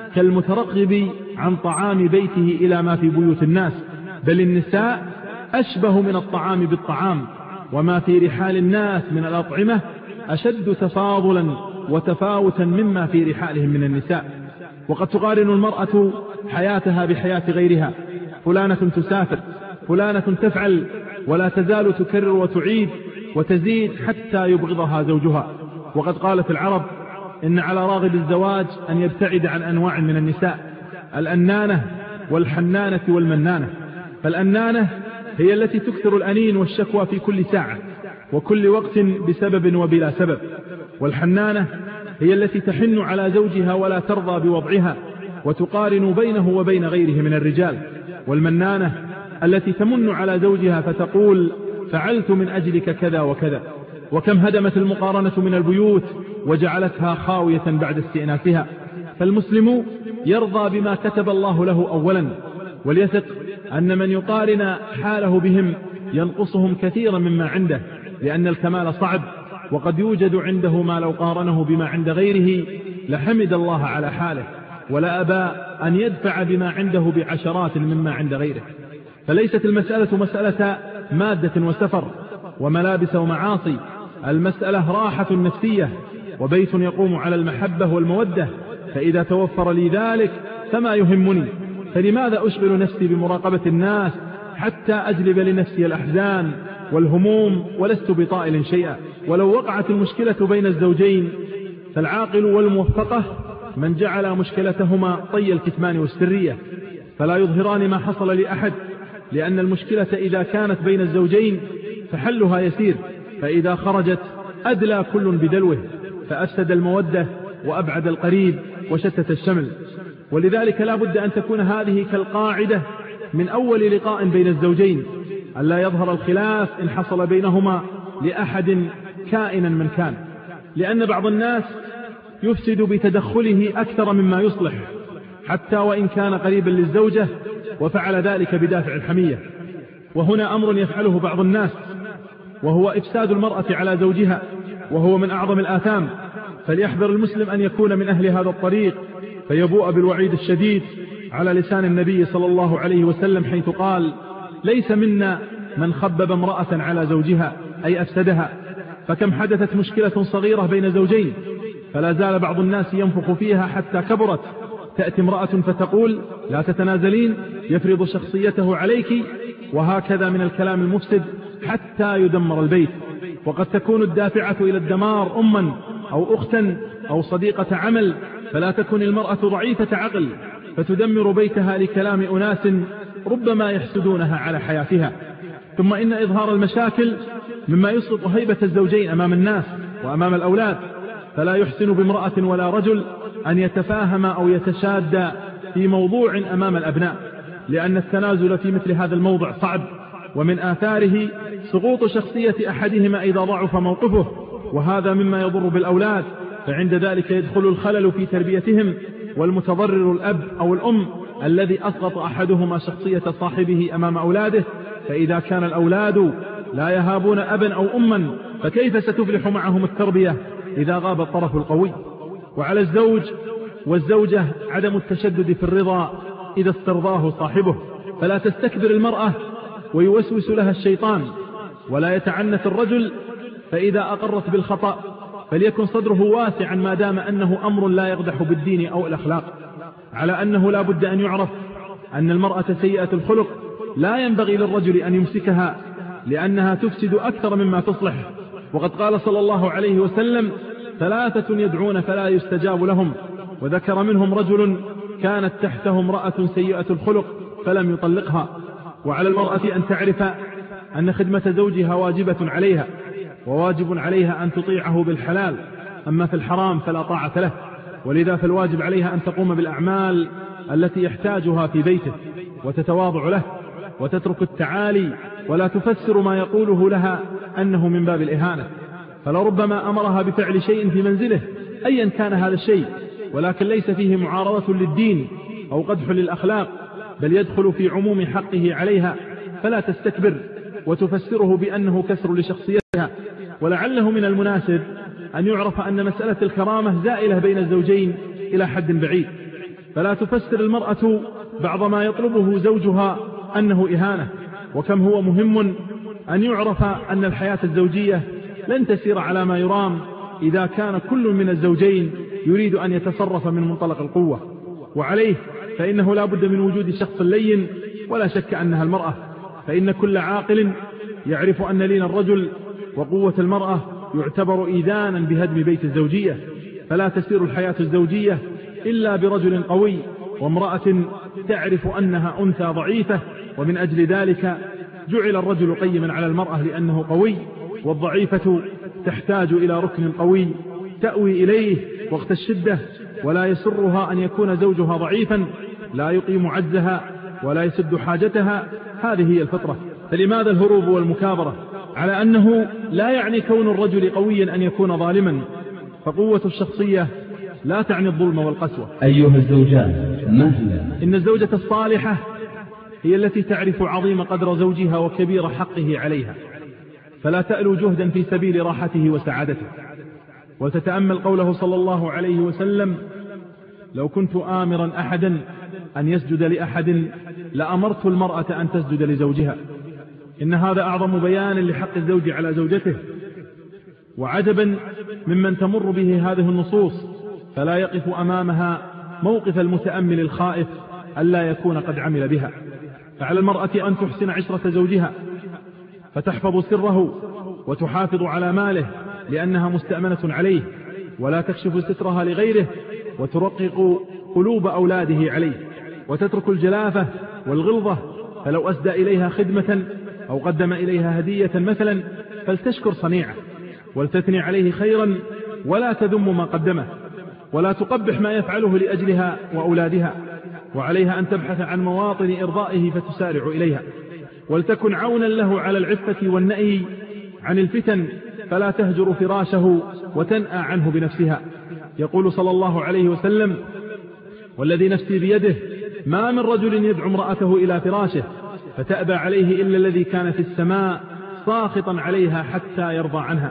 كالمترغب عن طعام بيته إلى ما في بيوت الناس، بل النساء أشبه من الطعام بالطعام، وما في رحال الناس من الأطعمة أشد تفاضلا وتفاوتا مما في رحالهم من النساء. وقد تقارن المرأة حياتها بحياة غيرها، فلانة تسافر، فلانة تفعل، ولا تزال تكرر وتعيد وتزيد حتى يبغضها زوجها. وقد قالت العرب: إن على راغب الزواج أن يبتعد عن أنواع من النساء: الأنانة والحنانة والمنانة. فالأنانة هي التي تكثر الأنين والشكوى في كل ساعة وكل وقت بسبب وبلا سبب، والحنانة هي التي تحن على زوجها ولا ترضى بوضعها وتقارن بينه وبين غيره من الرجال، والمنانة التي تمن على زوجها فتقول: فعلت من أجلك كذا وكذا. وكم هدمت المقارنة من البيوت وجعلتها خاوية بعد استئنافها. فالمسلم يرضى بما كتب الله له أولا، وليثق أن من يقارن حاله بهم ينقصهم كثيرا مما عنده، لأن الكمال صعب، وقد يوجد عنده ما لو قارنه بما عند غيره لحمد الله على حاله، ولا أبى أن يدفع بما عنده بعشرات مما عند غيره. فليست المسألة مسألة مادة وسفر وملابس ومعاصي، المسألة راحة نفسية وبيت يقوم على المحبة والمودة، فإذا توفر لي ذلك فما يهمني، فلماذا أشغل نفسي بمراقبة الناس حتى أجلب لنفسي الأحزان والهموم ولست بطائل شيئا. ولو وقعت المشكلة بين الزوجين فالعاقل والموفقة من جعل مشكلتهما طي الكتمان والسرية، فلا يظهران ما حصل لأحد، لأن المشكلة إذا كانت بين الزوجين فحلها يسير، فإذا خرجت أدلى كل بدلوه، فأفسد المودة وأبعد القريب وشتت الشمل. ولذلك لا بد أن تكون هذه كالقاعدة من أول لقاء بين الزوجين، ألا يظهر الخلاف إن حصل بينهما لأحد كائنا من كان، لأن بعض الناس يفسد بتدخله أكثر مما يصلح، حتى وإن كان قريبا للزوجة وفعل ذلك بدافع الحمية. وهنا أمر يفعله بعض الناس، وهو إفساد المرأة على زوجها، وهو من أعظم الآثام. فليحذر المسلم أن يكون من أهل هذا الطريق فيبوء بالوعيد الشديد على لسان النبي صلى الله عليه وسلم، حيث قال: ليس منا من خبب امرأة على زوجها، أي أفسدها. فكم حدثت مشكلة صغيرة بين زوجين فلا زال بعض الناس ينفخ فيها حتى كبرت، تأتي امرأة فتقول: لا تتنازلين، يفرض شخصيته عليك، وهكذا من الكلام المفسد حتى يدمر البيت. وقد تكون الدافعة إلى الدمار أما أو أختا أو صديقة عمل، فلا تكن المرأة ضعيفة عقل فتدمر بيتها لكلام أناس ربما يحسدونها على حياتها. ثم إن إظهار المشاكل مما يسقط هيبة الزوجين أمام الناس وأمام الأولاد، فلا يحسن بامرأة ولا رجل أن يتفاهم أو يتشاد في موضوع أمام الأبناء، لأن التنازل في مثل هذا الموضع صعب، ومن آثاره سقوط شخصية أحدهما إذا ضعف موقفه، وهذا مما يضر بالأولاد، فعند ذلك يدخل الخلل في تربيتهم، والمتضرر الأب أو الأم الذي أسقط أحدهما شخصية صاحبه أمام أولاده. فإذا كان الأولاد لا يهابون أبا أو أما، فكيف ستفلح معهم التربية إذا غاب الطرف القوي؟ وعلى الزوج والزوجة عدم التشدد في الرضا إذا استرضاه صاحبه، فلا تستكبر المرأة ويوسوس لها الشيطان، ولا يتعنت الرجل فإذا أقرت بالخطأ فليكن صدره واسعا ما دام أنه أمر لا يقدح بالدين أو الأخلاق. على أنه لا بد أن يعرف أن المرأة سيئة الخلق لا ينبغي للرجل أن يمسكها، لأنها تفسد أكثر مما تصلح. وقد قال صلى الله عليه وسلم: 3 يدعون فلا يستجاب لهم، وذكر منهم رجل كانت تحته امرأة سيئة الخلق فلم يطلقها. وعلى المرأة أن تعرف أن خدمة زوجها واجبة عليها، وواجب عليها أن تطيعه بالحلال، أما في الحرام فلا طاعة له. ولذا فالواجب عليها أن تقوم بالأعمال التي يحتاجها في بيته، وتتواضع له، وتترك التعالي، ولا تفسر ما يقوله لها أنه من باب الإهانة. فلربما أمرها بفعل شيء في منزله أيا كان هذا الشيء، ولكن ليس فيه معارضة للدين أو قدح للأخلاق، بل يدخل في عموم حقه عليها، فلا تستكبر وتفسره بأنه كسر لشخصيتها. ولعله من المناسب أن يعرف أن مسألة الكرامة زائلة بين الزوجين إلى حد بعيد، فلا تفسر المرأة بعض ما يطلبه زوجها أنه إهانة. وكم هو مهم أن يعرف أن الحياة الزوجية لن تسير على ما يرام إذا كان كل من الزوجين يريد أن يتصرف من منطلق القوة. وعليه فإنه لا بد من وجود شخص لين، ولا شك أنها المرأة، فإن كل عاقل يعرف أن لين الرجل وقوة المرأة يعتبر إيذانا بهدم بيت الزوجية. فلا تسير الحياة الزوجية إلا برجل قوي وامرأة تعرف أنها أنثى ضعيفة، ومن أجل ذلك جعل الرجل قيما على المرأة لأنه قوي، والضعيفة تحتاج إلى ركن قوي تأوي إليه وقت الشدة، ولا يسرها أن يكون زوجها ضعيفا لا يقيم عجزها ولا يسد حاجتها. هذه هي الفطرة. فلماذا الهروب والمكابرة؟ على أنه لا يعني كون الرجل قويا أن يكون ظالما، فقوة الشخصية لا تعني الظلم والقسوة. أيها الزوجان، مهلا. إن الزوجة الصالحة هي التي تعرف عظيم قدر زوجها وكبير حقه عليها، فلا تألو جهدا في سبيل راحته وسعادته. وتتأمل قوله صلى الله عليه وسلم: لو كنت آمرا أحدا أن يسجد لأحد لأمرت المرأة أن تسجد لزوجها. إن هذا أعظم بيان لحق الزوج على زوجته. وعجبا ممن تمر به هذه النصوص فلا يقف أمامها موقف المتأمل الخائف ألا يكون قد عمل بها. فعلى المرأة أن تحسن عشرة زوجها، فتحفظ سره وتحافظ على ماله لأنها مستأمنة عليه، ولا تكشف سترها لغيره، وترقق قلوب أولاده عليه، وتترك الجلافة والغلظة. فلو أسدى إليها خدمة أو قدم إليها هدية مثلا فلتشكر صنيعه، ولتثني عليه خيرا ولا تذم ما قدمه، ولا تقبح ما يفعله لأجلها وأولادها. وعليها أن تبحث عن مواطن إرضائه فتسارع إليها، ولتكن عونا له على العفة والنأي عن الفتن، فلا تهجر فراشه وتنأى عنه بنفسها. يقول صلى الله عليه وسلم: والذي نفسي بيده ما من رجل يدعو امرأته إلى فراشه فتأبى عليه إلا الذي كان في السماء ساخطا عليها حتى يرضى عنها.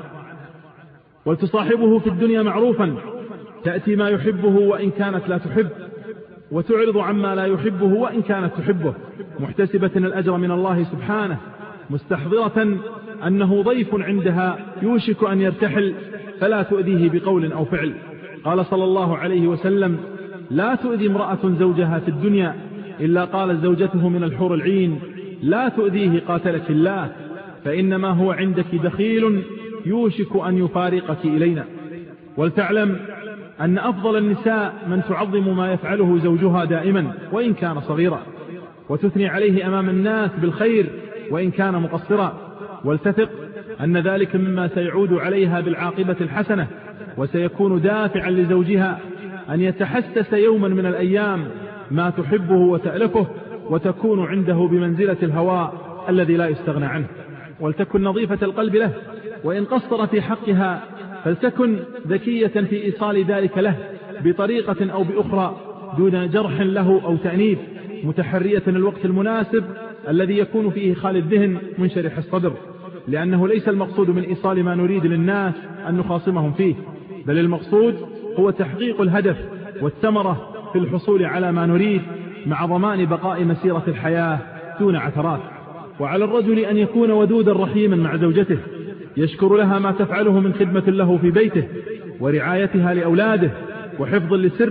ولتصاحبه في الدنيا معروفا، تأتي ما يحبه وإن كانت لا تحب، وتعرض عما لا يحبه وإن كانت تحبه، محتسبة الأجر من الله سبحانه، مستحضرة أنه ضيف عندها يوشك أن يرتحل، فلا تؤذيه بقول أو فعل. قال صلى الله عليه وسلم: لا تؤذي امرأة زوجها في الدنيا إلا قالت زوجته من الحور العين: لا تؤذيه قاتلك الله، فإنما هو عندك دخيل يوشك أن يفارقك إلينا. ولتعلم أن أفضل النساء من تعظم ما يفعله زوجها دائما وإن كان صغيرا، وتثني عليه أمام الناس بالخير وإن كان مقصرا، ولتثق أن ذلك مما سيعود عليها بالعاقبة الحسنة، وسيكون دافعا لزوجها أن يتحسس يوما من الأيام ما تحبه وتألفه، وتكون عنده بمنزلة الهواء الذي لا يستغنى عنه. ولتكن نظيفة القلب له، وإن قصر في حقها فلتكن ذكية في إيصال ذلك له بطريقة أو بأخرى دون جرح له أو تأنيب، متحرية الوقت المناسب الذي يكون فيه خالي الذهن منشرح الصدر، لأنه ليس المقصود من إيصال ما نريد للناس أن نخاصمهم فيه، بل المقصود هو تحقيق الهدف والثمرة في الحصول على ما نريد مع ضمان بقاء مسيرة الحياة دون عثرات. وعلى الرجل أن يكون ودودا رحيما مع زوجته، يشكر لها ما تفعله من خدمة له في بيته ورعايتها لأولاده وحفظ لسره،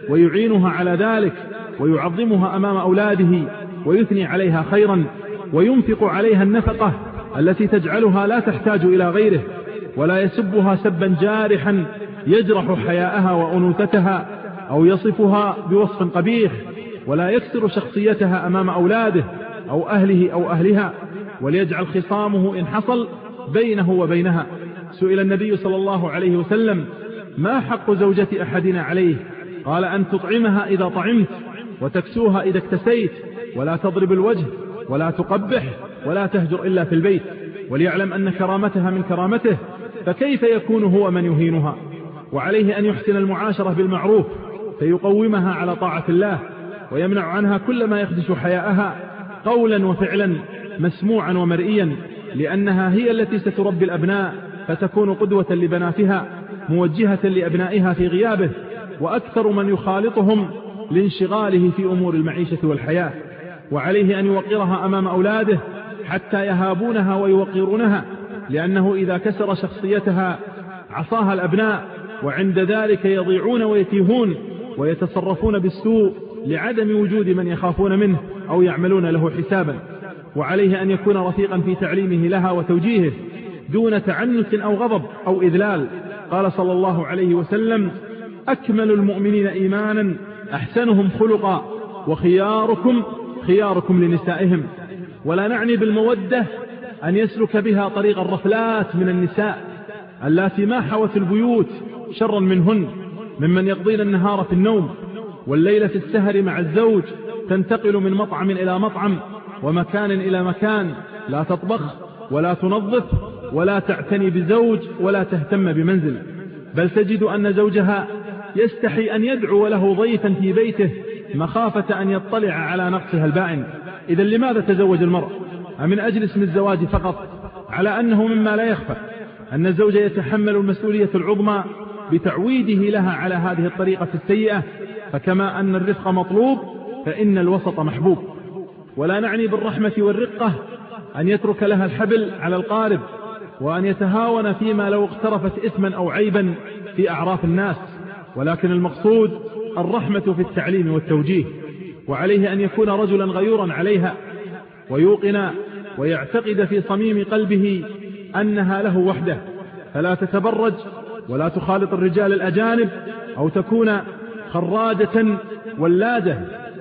ويعينها على ذلك ويعظمها أمام أولاده ويثني عليها خيرا وينفق عليها النفقة التي تجعلها لا تحتاج إلى غيره، ولا يسبها سبا جارحا يجرح حياءها وأنوثتها أو يصفها بوصف قبيح، ولا يكسر شخصيتها أمام أولاده أو أهله أو أهلها، وليجعل خصامه إن حصل بينه وبينها. سئل النبي صلى الله عليه وسلم: ما حق زوجة أحدنا عليه؟ قال: أن تطعمها إذا طعمت، وتكسوها إذا اكتسيت، ولا تضرب الوجه، ولا تقبح، ولا تهجر إلا في البيت، وليعلم أن كرامتها من كرامته، فكيف يكون هو من يهينها؟ وعليه أن يحسن المعاشرة بالمعروف فيقومها على طاعة الله، ويمنع عنها كل ما يخدش حياءها قولا وفعلا مسموعا ومرئيا، لأنها هي التي ستربي الأبناء فتكون قدوة لبناتها موجهة لأبنائها في غيابه، وأكثر من يخالطهم لانشغاله في أمور المعيشة والحياة. وعليه أن يوقرها أمام أولاده حتى يهابونها ويوقرونها، لأنه إذا كسر شخصيتها عصاها الأبناء، وعند ذلك يضيعون ويتيهون ويتصرفون بالسوء لعدم وجود من يخافون منه أو يعملون له حسابا. وعليه أن يكون رفيقا في تعليمه لها وتوجيهه دون تعنت أو غضب أو إذلال. قال صلى الله عليه وسلم: أكمل المؤمنين إيمانا أحسنهم خلقا، وخياركم خياركم لنسائهم. ولا نعني بالمودة أن يسلك بها طريق الرفلات من النساء اللاتي ما حوت البيوت شرا منهن، ممن يقضين النهار في النوم والليل في السهر مع الزوج، تنتقل من مطعم إلى مطعم ومكان إلى مكان، لا تطبخ ولا تنظف ولا تعتني بزوج ولا تهتم بمنزل، بل تجد أن زوجها يستحي أن يدعو له ضيفا في بيته مخافة أن يطلع على نقصها البائن. إذا لماذا تزوج المرء؟ أمن أجل اسم الزواج فقط؟ على أنه مما لا يخفى أن الزوج يتحمل المسؤولية العظمى بتعويده لها على هذه الطريقة السيئة، فكما أن الرفق مطلوب فإن الوسط محبوب. ولا نعني بالرحمة والرقة أن يترك لها الحبل على القارب، وأن يتهاون فيما لو اقترفت إثما أو عيبا في أعراف الناس، ولكن المقصود الرحمة في التعليم والتوجيه. وعليه أن يكون رجلا غيورا عليها ويوقن ويعتقد في صميم قلبه أنها له وحده، فلا تتبرج ولا تخالط الرجال الأجانب أو تكون خراجة ولاجة.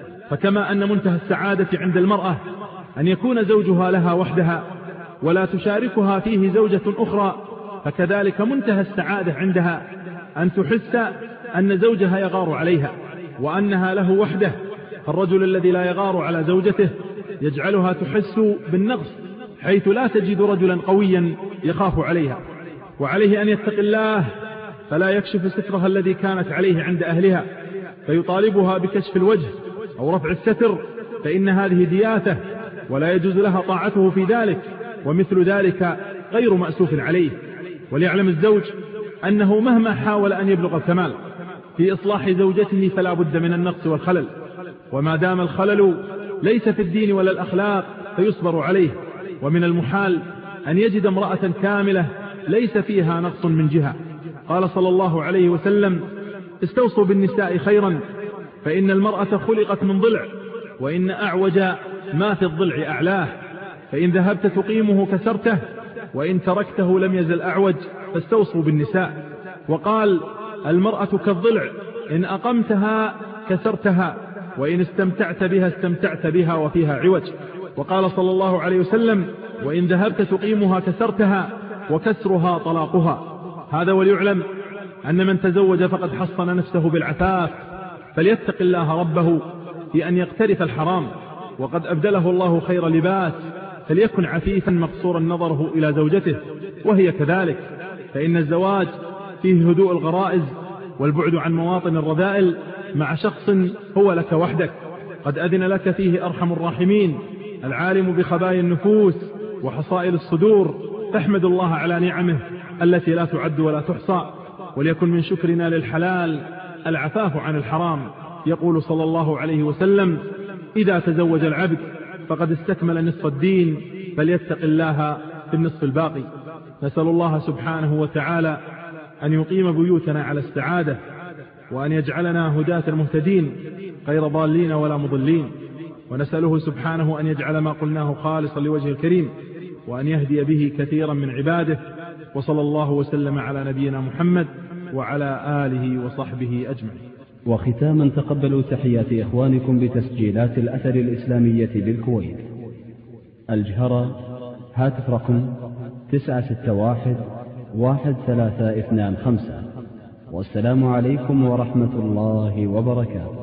فكما أن منتهى السعادة عند المرأة أن يكون زوجها لها وحدها ولا تشاركها فيه زوجة أخرى، فكذلك منتهى السعادة عندها أن تحس أن زوجها يغار عليها وأنها له وحده. فالرجل الذي لا يغار على زوجته يجعلها تحس بالنقص، حيث لا تجد رجلا قويا يخاف عليها. وعليه أن يتقي الله فلا يكشف سترها الذي كانت عليه عند أهلها فيطالبها بكشف الوجه أو رفع الستر، فإن هذه دياثة ولا يجوز لها طاعته في ذلك، ومثل ذلك غير مأسوف عليه. وليعلم الزوج أنه مهما حاول أن يبلغ الكمال في إصلاح زوجته فلا بد من النقص والخلل، وما دام الخلل ليس في الدين ولا الأخلاق فيصبر عليه. ومن المحال أن يجد امرأة كاملة ليس فيها نقص من جهة. قال صلى الله عليه وسلم: استوصوا بالنساء خيرا، فإن المرأة خلقت من ضلع، وإن أعوج ما في الضلع أعلاه، فإن ذهبت تقيمه كسرته، وإن تركته لم يزل أعوج، فاستوصوا بالنساء. وقال: المرأة كالضلع، إن أقمتها كسرتها، وإن استمتعت بها استمتعت بها وفيها عوج. وقال صلى الله عليه وسلم: وإن ذهبت تقيمها كسرتها، وكسرها طلاقها. هذا وليعلم أن من تزوج فقد حصن نفسه بالعفاف، فليتق الله ربه في أن يقترف الحرام، وقد أبدله الله خير لباس، فليكن عفيفا مقصورا نظره إلى زوجته، وهي كذلك، فإن الزواج فيه هدوء الغرائز والبعد عن مواطن الرذائل مع شخص هو لك وحدك، قد أذن لك فيه أرحم الراحمين العالم بخبايا النفوس وحصائل الصدور، فاحمد الله على نعمه التي لا تعد ولا تحصى. وليكن من شكرنا للحلال العفاف عن الحرام. يقول صلى الله عليه وسلم: إذا تزوج العبد فقد استكمل نصف الدين، فليتق الله في النصف الباقي. نسأل الله سبحانه وتعالى أن يقيم بيوتنا على السعادة، وأن يجعلنا هداة المهتدين غير ضالين ولا مضلين، ونسأله سبحانه أن يجعل ما قلناه خالصا لوجه الكريم، وأن يهدي به كثيرا من عباده. وصلى الله وسلم على نبينا محمد وعلى آله وصحبه أجمعين. وختاما تقبلوا تحيات إخوانكم بتسجيلات الأثر الإسلامية بالكويت. الجهرة، هاتف رقم 961-1325. والسلام عليكم ورحمة الله وبركاته.